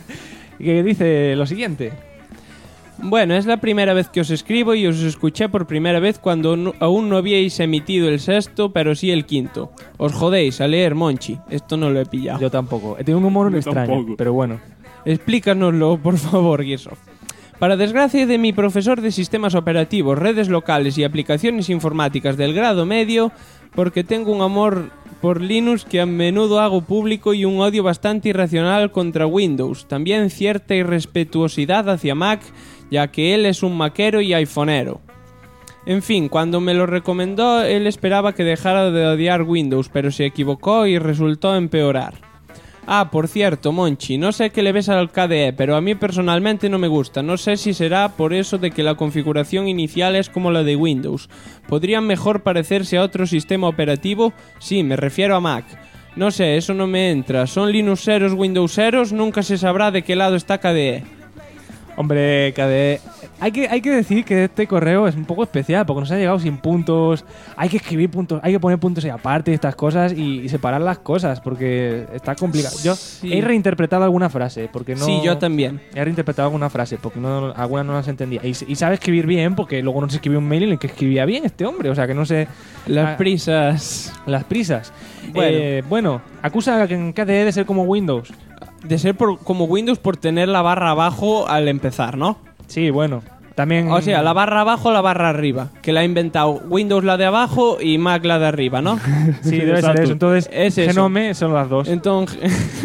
[SPEAKER 2] Que dice lo siguiente.
[SPEAKER 3] Bueno, es la primera vez que os escribo y os escuché por primera vez cuando aún no habíais emitido el 6º, pero sí el 5º. Os jodéis a leer, Monchi. Esto no lo he pillado.
[SPEAKER 2] Yo tampoco. He tenido un humor extraño,
[SPEAKER 3] tampoco.
[SPEAKER 2] pero bueno.
[SPEAKER 3] Explícanoslo, por favor, Gearsoft. Para desgracia de mi profesor de sistemas operativos, redes locales y aplicaciones informáticas del grado medio, porque tengo un amor por Linux que a menudo hago público y un odio bastante irracional contra Windows. También cierta irrespetuosidad hacia Mac, ya que él es un maquero y iPhoneero. En fin, cuando me lo recomendó, él esperaba que dejara de odiar Windows, pero se equivocó y resultó empeorar. Ah, por cierto, Monchi, no sé qué le ves al KDE, pero a mí personalmente no me gusta. No sé si será por eso de que la configuración inicial es como la de Windows. ¿Podrían mejor parecerse a otro sistema operativo? Sí, me refiero a Mac. No sé, eso no me entra. ¿Son Linuxeros, Windowseros? Nunca se sabrá de qué lado está KDE.
[SPEAKER 2] Hombre, KDE... Hay que decir que este correo es un poco especial porque nos ha llegado sin puntos. Hay que escribir puntos, hay que poner puntos ahí aparte de estas cosas y separar las cosas porque está complicado. Yo he reinterpretado alguna frase porque no...
[SPEAKER 3] Sí, yo también.
[SPEAKER 2] He reinterpretado alguna frase porque algunas no las entendía. Y sabe escribir bien porque luego nos escribió un mail en el que escribía bien este hombre. O sea que no sé...
[SPEAKER 3] Las prisas.
[SPEAKER 2] Las prisas. Bueno, acusa en KDE de ser como Windows.
[SPEAKER 3] De ser como Windows por tener la barra abajo al empezar, ¿no?
[SPEAKER 2] Sí, bueno. También...
[SPEAKER 3] O sea, la barra abajo, la barra arriba. Que la ha inventado Windows la de abajo y Mac la de arriba, ¿no?
[SPEAKER 2] Sí, debe ser eso. Entonces,
[SPEAKER 3] es eso.
[SPEAKER 2] Genome son las dos.
[SPEAKER 3] Entonces...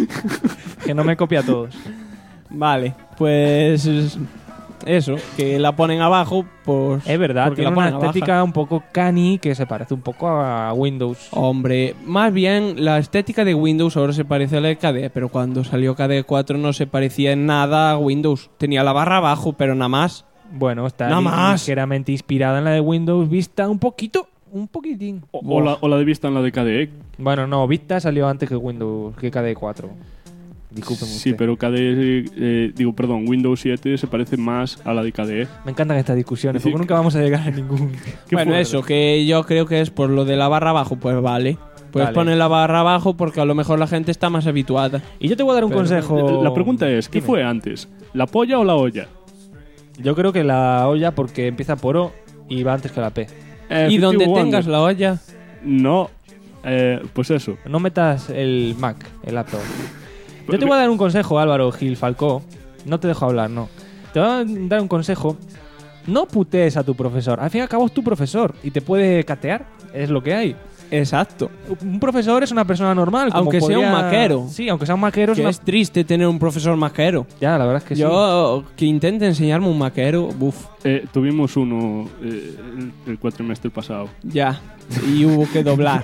[SPEAKER 2] Genome copia a todos.
[SPEAKER 3] Vale, pues... Eso, que la ponen abajo, pues...
[SPEAKER 2] Es verdad,
[SPEAKER 3] porque
[SPEAKER 2] tiene
[SPEAKER 3] la
[SPEAKER 2] una
[SPEAKER 3] ponen
[SPEAKER 2] estética
[SPEAKER 3] abajo.
[SPEAKER 2] un poco canny que se parece un poco a Windows.
[SPEAKER 3] Hombre, más bien la estética de Windows ahora se parece a la de KDE, pero cuando salió KDE 4 no se parecía en nada a Windows. Tenía la barra abajo, pero nada más.
[SPEAKER 2] Bueno, está
[SPEAKER 3] Nada más.
[SPEAKER 2] ligeramente inspirada en la de Windows Vista un poquitín.
[SPEAKER 4] O la de Vista en la de KDE.
[SPEAKER 2] Bueno, no, Vista salió antes que Windows, que KDE 4. Disculpen
[SPEAKER 4] Sí,
[SPEAKER 2] usted.
[SPEAKER 4] pero KDE, Windows 7 se parece más a la de KDE.
[SPEAKER 2] Me encantan estas discusiones,
[SPEAKER 4] Sí.
[SPEAKER 2] porque nunca vamos a llegar a ningún...
[SPEAKER 3] Bueno, eso, que yo creo que es por lo de la barra abajo, pues vale. Puedes
[SPEAKER 2] Vale.
[SPEAKER 3] poner la barra abajo porque a lo mejor la gente está más habituada.
[SPEAKER 2] Y yo te voy a dar un consejo...
[SPEAKER 4] La pregunta es, ¿qué fue antes? ¿La polla o la olla?
[SPEAKER 2] Yo creo que la olla porque empieza por O y va antes que la P.
[SPEAKER 3] Y donde
[SPEAKER 4] Effective
[SPEAKER 3] tengas
[SPEAKER 4] Wonder.
[SPEAKER 3] la olla...
[SPEAKER 4] No, pues eso.
[SPEAKER 2] No metas el Mac, el laptop. Yo te voy a dar un consejo, Álvaro Gil Falcó. No te dejo hablar, no. Te voy a dar un consejo. No putees a tu profesor. Al fin y al cabo es tu profesor y te puede catear. Es lo que hay.
[SPEAKER 3] Exacto.
[SPEAKER 2] Un profesor es una persona normal. como
[SPEAKER 3] Aunque sea un maquero.
[SPEAKER 2] Sí, aunque sea un maquero.
[SPEAKER 3] Que es triste tener un profesor maquero.
[SPEAKER 2] Ya, la verdad es que
[SPEAKER 3] Yo, que intente enseñarme un maquero, buf.
[SPEAKER 4] Tuvimos uno el cuatrimestre pasado.
[SPEAKER 3] Ya. Y hubo que doblar.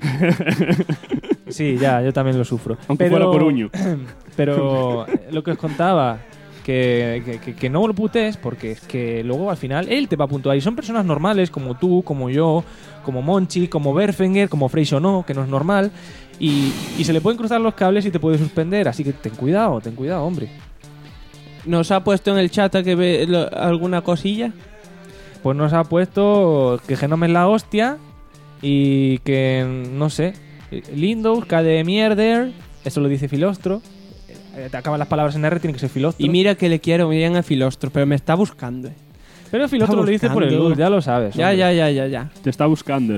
[SPEAKER 2] Sí, ya, yo también lo sufro.
[SPEAKER 4] Aunque fuera por uño.
[SPEAKER 2] Pero lo que os contaba, que no lo putees, porque es que luego al final él te va a puntuar. Y son personas normales, como tú, como yo, como Monchi, como Berfenger, como Freixo, que no es normal. Y se le pueden cruzar los cables y te puede suspender. Así que ten cuidado, hombre.
[SPEAKER 3] ¿Nos ha puesto en el chat a que ve alguna cosilla?
[SPEAKER 2] pues nos ha puesto que Genome es la hostia y que, no sé, Windows, KDE mierder, eso lo dice Filostro. Te acaban las palabras en R, tiene que ser Filostro.
[SPEAKER 3] Y mira que le quiero bien a Filostro, pero me está buscando.
[SPEAKER 2] Pero Filostro lo dice por el luz, ya lo sabes.
[SPEAKER 3] Ya.
[SPEAKER 4] Te está buscando.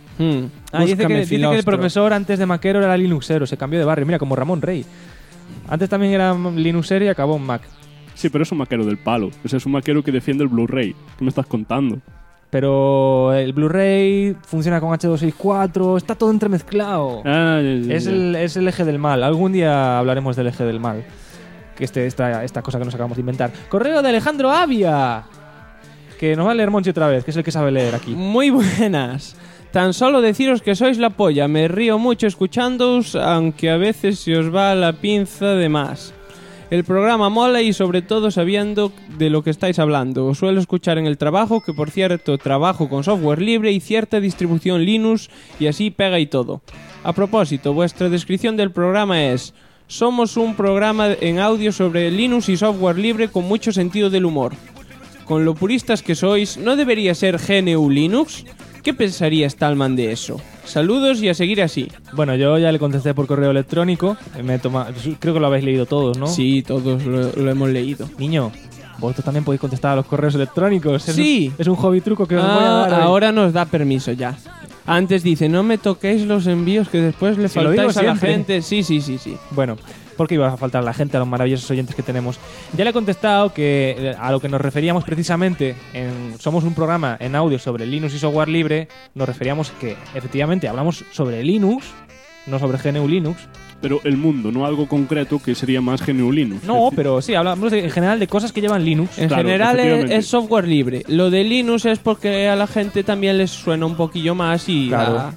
[SPEAKER 2] Dice que el profesor antes de Maquero era Linuxero, se cambió de barrio. Mira, como Ramón Rey. Antes también era Linuxero y acabó en Mac.
[SPEAKER 4] Sí, pero es un maquero del palo. Ese es un maquero que defiende el Blu-ray. ¿Qué me estás contando?
[SPEAKER 2] Pero el Blu-ray funciona con H264, está todo entremezclado. Es el eje del mal. Algún día hablaremos del eje del mal. Que esta cosa que nos acabamos de inventar. Correo de Alejandro Avia, que nos va a leer Monchi otra vez, que es el que sabe leer aquí.
[SPEAKER 3] Muy buenas. Tan solo deciros que sois la polla. Me río mucho escuchándoos, aunque a veces se os va la pinza de más. El programa mola y sobre todo sabiendo de lo que estáis hablando. Os suelo escuchar en el trabajo, que por cierto trabajo con software libre y cierta distribución Linux y así pega y todo. A propósito, vuestra descripción del programa es: somos un programa en audio sobre Linux y software libre con mucho sentido del humor. Con lo puristas que sois, ¿no debería ser GNU Linux? ¿Qué pensaría Stallman de eso? Saludos y a seguir así.
[SPEAKER 2] Bueno, yo ya le contesté por correo electrónico. Creo que lo habéis leído todos, ¿no?
[SPEAKER 3] Sí, todos lo hemos leído.
[SPEAKER 2] Niño, vosotros también podéis contestar a los correos electrónicos.
[SPEAKER 3] Sí.
[SPEAKER 2] Es un hobby truco que os voy a dar hoy.
[SPEAKER 3] Ahora nos da permiso ya. Antes dice, no me toquéis los envíos que después le faltáis a la gente. Sí.
[SPEAKER 2] Bueno, porque iba a faltar a la gente, a los maravillosos oyentes que tenemos. Ya le he contestado que a lo que nos referíamos precisamente somos un programa en audio sobre Linux y software libre. Nos referíamos que efectivamente hablamos sobre Linux, no sobre GNU Linux.
[SPEAKER 4] Pero el mundo, no algo concreto que sería más GNU Linux.
[SPEAKER 2] No, pero sí, hablamos en general de cosas que llevan Linux.
[SPEAKER 3] En general es software libre. Lo de Linux es porque a la gente también les suena un poquillo más y...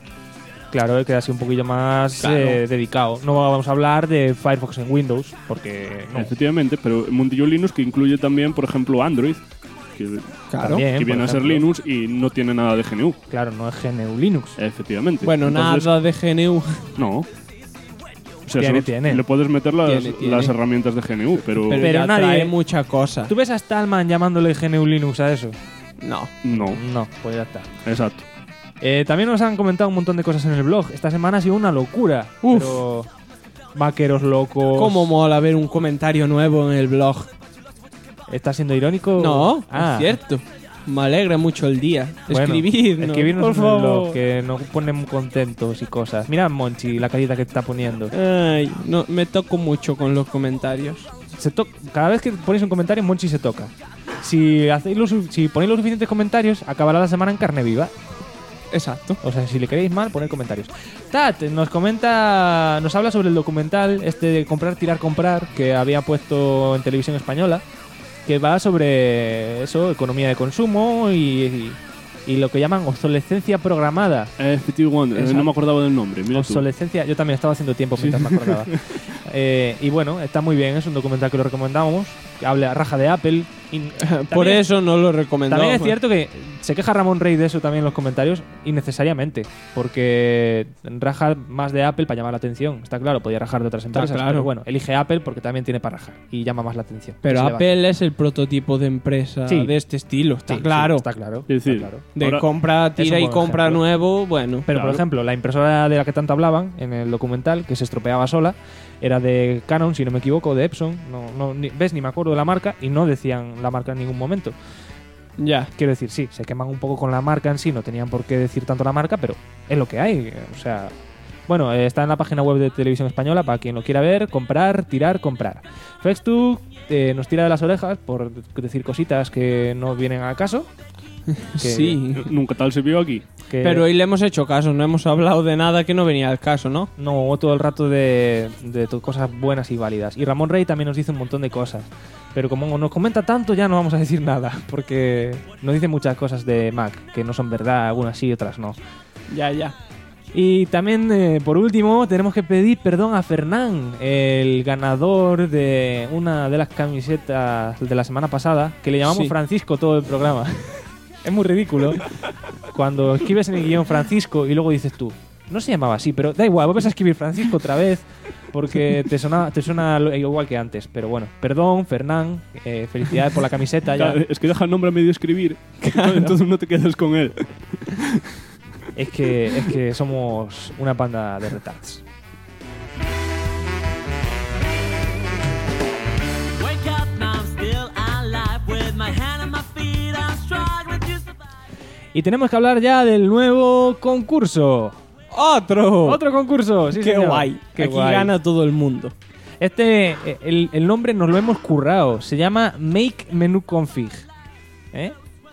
[SPEAKER 2] Claro, queda así un poquillo más dedicado. No vamos a hablar de Firefox en Windows, porque no.
[SPEAKER 4] Efectivamente, pero el mundillo Linux que incluye también, por ejemplo, Android, que viene a ser Linux y no tiene nada de GNU.
[SPEAKER 2] Claro, no es GNU Linux.
[SPEAKER 4] Efectivamente.
[SPEAKER 3] Bueno, entonces, nada de GNU.
[SPEAKER 4] No. O sea,
[SPEAKER 2] tiene.
[SPEAKER 4] Le puedes meter las herramientas de GNU, pero
[SPEAKER 3] nadie trae mucha cosa.
[SPEAKER 2] ¿Tú ves a Stallman llamándole GNU Linux a eso?
[SPEAKER 3] No,
[SPEAKER 2] pues ya está.
[SPEAKER 4] Exacto.
[SPEAKER 2] También nos han comentado un montón de cosas en el blog. Esta semana ha sido una locura.
[SPEAKER 3] Uf.
[SPEAKER 2] Pero vaqueros locos.
[SPEAKER 3] ¿Cómo mola ver un comentario nuevo en el blog?
[SPEAKER 2] ¿Estás siendo irónico?
[SPEAKER 3] No, es cierto. Me alegra mucho el día. Bueno, escribirnos
[SPEAKER 2] por favor, blog, que nos ponen contentos y cosas. Mira Monchi, la carita que te está poniendo.
[SPEAKER 3] Ay, no, me toco mucho con los comentarios.
[SPEAKER 2] Cada vez que ponéis un comentario, Monchi se toca. Si ponéis los suficientes comentarios, acabará la semana en carne viva.
[SPEAKER 3] Exacto.
[SPEAKER 2] O sea, si le queréis mal, poned comentarios. Tat nos habla sobre el documental de Comprar, Tirar, Comprar, que había puesto en Televisión Española, que va sobre eso, economía de consumo y lo que llaman obsolescencia programada.
[SPEAKER 4] Efectivamente, no me acordaba del nombre. Mira
[SPEAKER 2] obsolescencia, yo también estaba haciendo tiempo mientras me acordaba. Y bueno, está muy bien, es un documental que lo recomendamos, que habla raja de Apple.
[SPEAKER 3] Por eso no lo recomendamos.
[SPEAKER 2] También es cierto que se queja Ramón Rey de eso también en los comentarios, innecesariamente, porque raja más de Apple para llamar la atención. Está claro, podía rajar de otras empresas, pero bueno, elige Apple porque también tiene para rajar y llama más la atención.
[SPEAKER 3] Pero Apple es el prototipo de empresa de este estilo, está claro.
[SPEAKER 2] Está claro.
[SPEAKER 4] Es decir,
[SPEAKER 3] de compra, tira y compra nuevo, bueno.
[SPEAKER 2] Pero por ejemplo, la impresora de la que tanto hablaban en el documental, que se estropeaba sola, era de Canon, si no me equivoco, de Epson. Ni me acuerdo de la marca y no decían la marca en ningún momento.
[SPEAKER 3] Ya.
[SPEAKER 2] Quiero decir, sí, se queman un poco con la marca en sí, no tenían por qué decir tanto la marca, pero es lo que hay. O sea, bueno, está en la página web de Televisión Española para quien lo quiera ver. Comprar, tirar, comprar. Fextu nos tira de las orejas por decir cositas que no vienen al caso.
[SPEAKER 3] Sí.
[SPEAKER 4] Nunca tal se vio aquí.
[SPEAKER 3] Pero hoy le hemos hecho caso, no hemos hablado de nada que no venía al caso, ¿no?
[SPEAKER 2] No, todo el rato de cosas buenas y válidas. Y Ramón Rey también nos dice un montón de cosas. Pero como nos comenta tanto, ya no vamos a decir nada. Porque nos dice muchas cosas de Mac, que no son verdad, algunas sí, otras no.
[SPEAKER 3] Ya.
[SPEAKER 2] Y también, por último, tenemos que pedir perdón a Fernán, el ganador de una de las camisetas de la semana pasada, que le llamamos Francisco todo el programa. Es muy ridículo cuando escribes en el guión Francisco y luego dices tú No se llamaba así, pero da igual, vuelves a escribir Francisco otra vez porque te suena igual que antes. Pero bueno, perdón, Fernán, felicidades por la camiseta.
[SPEAKER 4] Claro, es que deja el nombre a medio escribir, entonces no te quedas con él.
[SPEAKER 2] Es que somos una banda de retards. Y tenemos que hablar ya del nuevo concurso. ¡Otro concurso! Sí,
[SPEAKER 3] ¡Qué
[SPEAKER 2] señor.
[SPEAKER 3] guay!
[SPEAKER 2] ¡Qué
[SPEAKER 3] Aquí
[SPEAKER 2] guay!
[SPEAKER 3] gana todo el mundo.
[SPEAKER 2] El nombre nos lo hemos currado. Se llama Make Menu Config. ¿Eh?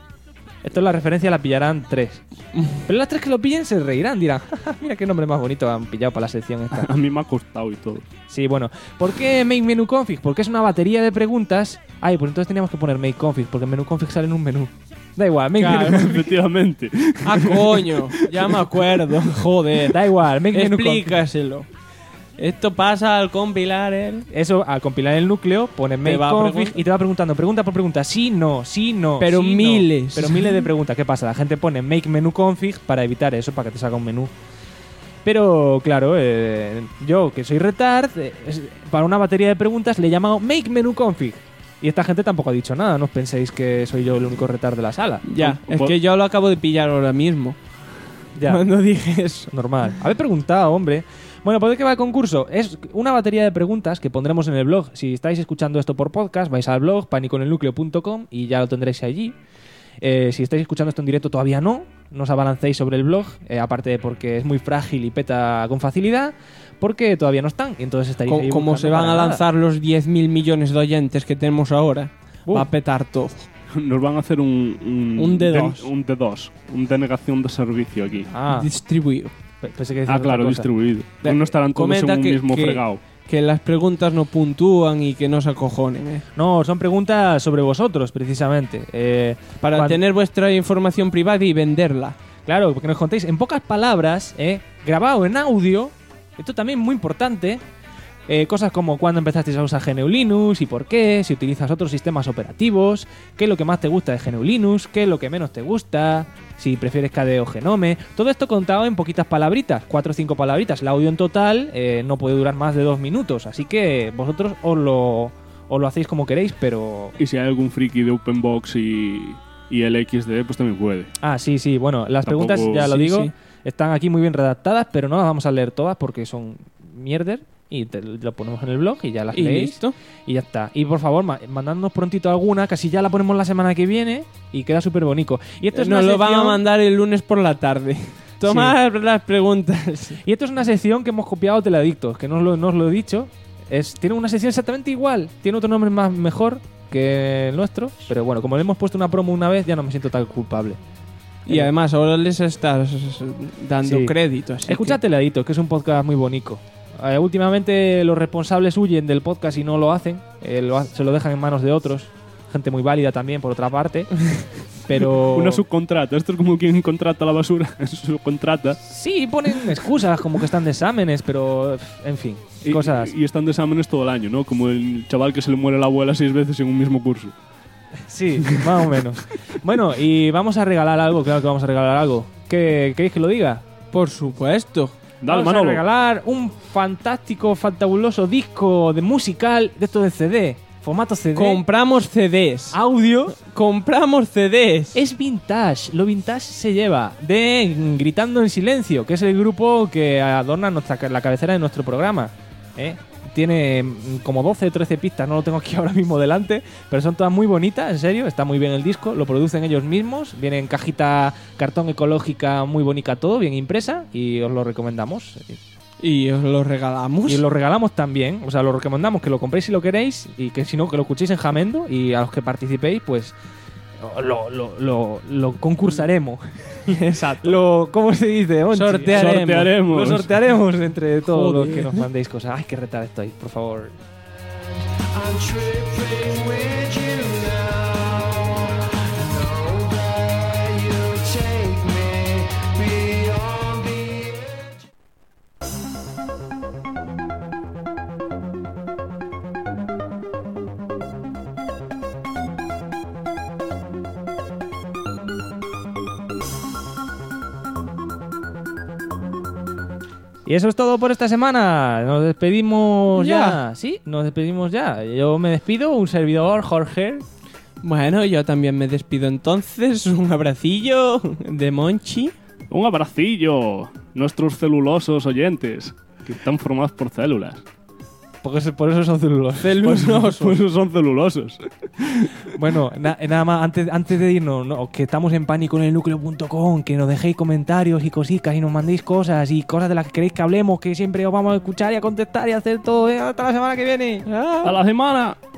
[SPEAKER 2] Esto es la referencia, la pillarán 3. Pero las 3 que lo pillen se reirán, dirán, mira qué nombre más bonito han pillado para la sección esta.
[SPEAKER 4] A mí me ha costado y todo.
[SPEAKER 2] Sí, bueno. ¿Por qué Make Menu Config? Porque es una batería de preguntas. Ay, pues entonces teníamos que poner Make Config, porque Menu Config sale en un menú. Da igual, Make
[SPEAKER 3] Claro,
[SPEAKER 2] Menu Config.
[SPEAKER 4] Efectivamente.
[SPEAKER 3] ¡Ah, coño! Ya me acuerdo. Joder.
[SPEAKER 2] Da igual, Make Menu Config.
[SPEAKER 3] Explícaselo. Esto pasa al compilar el...
[SPEAKER 2] Eso, al compilar el núcleo, pones Make
[SPEAKER 3] va a
[SPEAKER 2] Config y te va preguntando pregunta por pregunta. Sí, no, sí, no.
[SPEAKER 3] Pero
[SPEAKER 2] sí, no.
[SPEAKER 3] miles.
[SPEAKER 2] Pero miles de preguntas. ¿Qué pasa? La gente pone Make Menu Config para evitar eso, para que te salga un menú. Pero, claro, yo, que soy retard, para una batería de preguntas le he llamado Make Menu Config. Y esta gente tampoco ha dicho nada. No os penséis que soy yo el único retard de la sala.
[SPEAKER 3] Ya, es que yo lo acabo de pillar ahora mismo.
[SPEAKER 2] Ya.
[SPEAKER 3] Cuando dije eso.
[SPEAKER 2] Normal. Habéis preguntado, hombre. Bueno, ¿por qué va el concurso? Es una batería de preguntas que pondremos en el blog. Si estáis escuchando esto por podcast, vais al blog paniconelnucleo.com y ya lo tendréis allí. Si estáis escuchando esto en directo todavía no os abalancéis sobre el blog, aparte de porque es muy frágil y peta con facilidad, porque todavía no están. Y entonces estaréis ahí
[SPEAKER 3] Como se van a lanzar los 10.000 millones de oyentes que tenemos ahora, va a petar todo.
[SPEAKER 4] Nos van a hacer un
[SPEAKER 3] D2.
[SPEAKER 4] Un D2. Un denegación de servicio aquí.
[SPEAKER 3] Distribuido.
[SPEAKER 2] Pensé que decías
[SPEAKER 4] claro,
[SPEAKER 2] otra cosa.
[SPEAKER 4] distribuido. No estarán todos en un mismo fregado.
[SPEAKER 3] Que las preguntas no puntúan y que no se acojonen.
[SPEAKER 2] No, son preguntas sobre vosotros, precisamente.
[SPEAKER 3] Para tener vuestra información privada y venderla.
[SPEAKER 2] Claro, porque nos contéis en pocas palabras, grabado en audio. Esto también es muy importante. Cosas como cuándo empezasteis a usar GNU Linux y por qué, si utilizas otros sistemas operativos, qué es lo que más te gusta de GNU Linux, qué es lo que menos te gusta, si prefieres KDE o Genome. Todo esto contado en poquitas palabritas, 4 o 5 palabritas. El audio en total no puede durar más de 2 minutos, así que vosotros os lo hacéis como queréis, pero...
[SPEAKER 4] Y si hay algún friki de OpenBox y el XD, pues también puede.
[SPEAKER 2] Ah, sí, bueno, las preguntas, ya lo digo, están aquí muy bien redactadas, pero no las vamos a leer todas porque son mierder. Y lo ponemos en el blog y ya las leéis.
[SPEAKER 3] ¿Listo?
[SPEAKER 2] Y ya está. Y por favor, mandadnos prontito alguna, casi ya la ponemos la semana que viene y queda súper bonito. Y esto es
[SPEAKER 3] Nos
[SPEAKER 2] una
[SPEAKER 3] lo van a
[SPEAKER 2] sección...
[SPEAKER 3] mandar el lunes por la tarde. Tomad las preguntas.
[SPEAKER 2] Y esto es una sección que hemos copiado de Teladictos, que no os lo he dicho. Tiene una sección exactamente igual. Tiene otro nombre mejor que el nuestro. Pero bueno, como le hemos puesto una promo una vez, ya no me siento tan culpable.
[SPEAKER 3] Y además, ahora les estás dando crédito.
[SPEAKER 2] Escuchad Teladictos, que es un podcast muy bonito. Últimamente los responsables huyen del podcast y no lo hacen, se lo dejan en manos de otros, gente muy válida también por otra parte, pero...
[SPEAKER 4] Una subcontrata, esto es como quien contrata la basura, subcontrata.
[SPEAKER 2] Sí, ponen excusas como que están de exámenes, pero en fin, cosas...
[SPEAKER 4] Y están de exámenes todo el año, ¿no? Como el chaval que se le muere la abuela 6 veces en un mismo curso.
[SPEAKER 2] Sí, más o menos. Bueno, y vamos a regalar algo, claro que vamos a regalar algo. ¿Queréis que lo diga?
[SPEAKER 3] Por supuesto.
[SPEAKER 2] Vamos a regalar un fantástico, fantabuloso disco de musical de esto de CD, formato CD.
[SPEAKER 3] Compramos CDs.
[SPEAKER 2] Audio.
[SPEAKER 3] Compramos CDs.
[SPEAKER 2] Es vintage, lo vintage se lleva de Gritando en Silencio, que es el grupo que adorna la cabecera de nuestro programa. Tiene como 12 o 13 pistas, no lo tengo aquí ahora mismo delante, pero son todas muy bonitas, en serio, está muy bien el disco, lo producen ellos mismos, viene en cajita cartón ecológica muy bonita todo, bien impresa, y os lo recomendamos.
[SPEAKER 3] Y os lo regalamos.
[SPEAKER 2] Y os lo regalamos también, o sea, lo recomendamos que lo compréis si lo queréis, y que si no, que lo escuchéis en Jamendo, y a los que participéis, pues... Lo concursaremos.
[SPEAKER 3] Exacto.
[SPEAKER 2] ¿Cómo se dice?
[SPEAKER 3] Sortearemos.
[SPEAKER 2] Lo sortearemos entre todos los que nos mandéis cosas. Ay, qué retada estoy, por favor. Y eso es todo por esta semana. Nos despedimos ya. Sí, nos despedimos ya. Yo me despido, un servidor, Jorge.
[SPEAKER 3] Bueno, yo también me despido entonces. Un abracillo de Monchi.
[SPEAKER 4] Un abracillo, nuestros celulosos oyentes, que están formados por células.
[SPEAKER 2] Por eso son celulosos.
[SPEAKER 4] Por eso son celulosos.
[SPEAKER 2] Bueno, nada más, antes de irnos, que estamos en pánico en el núcleo.com, que nos dejéis comentarios y cositas y nos mandéis cosas y cosas de las que queréis que hablemos, que siempre os vamos a escuchar y a contestar y a hacer todo. Hasta la semana que viene.
[SPEAKER 4] ¡A la semana!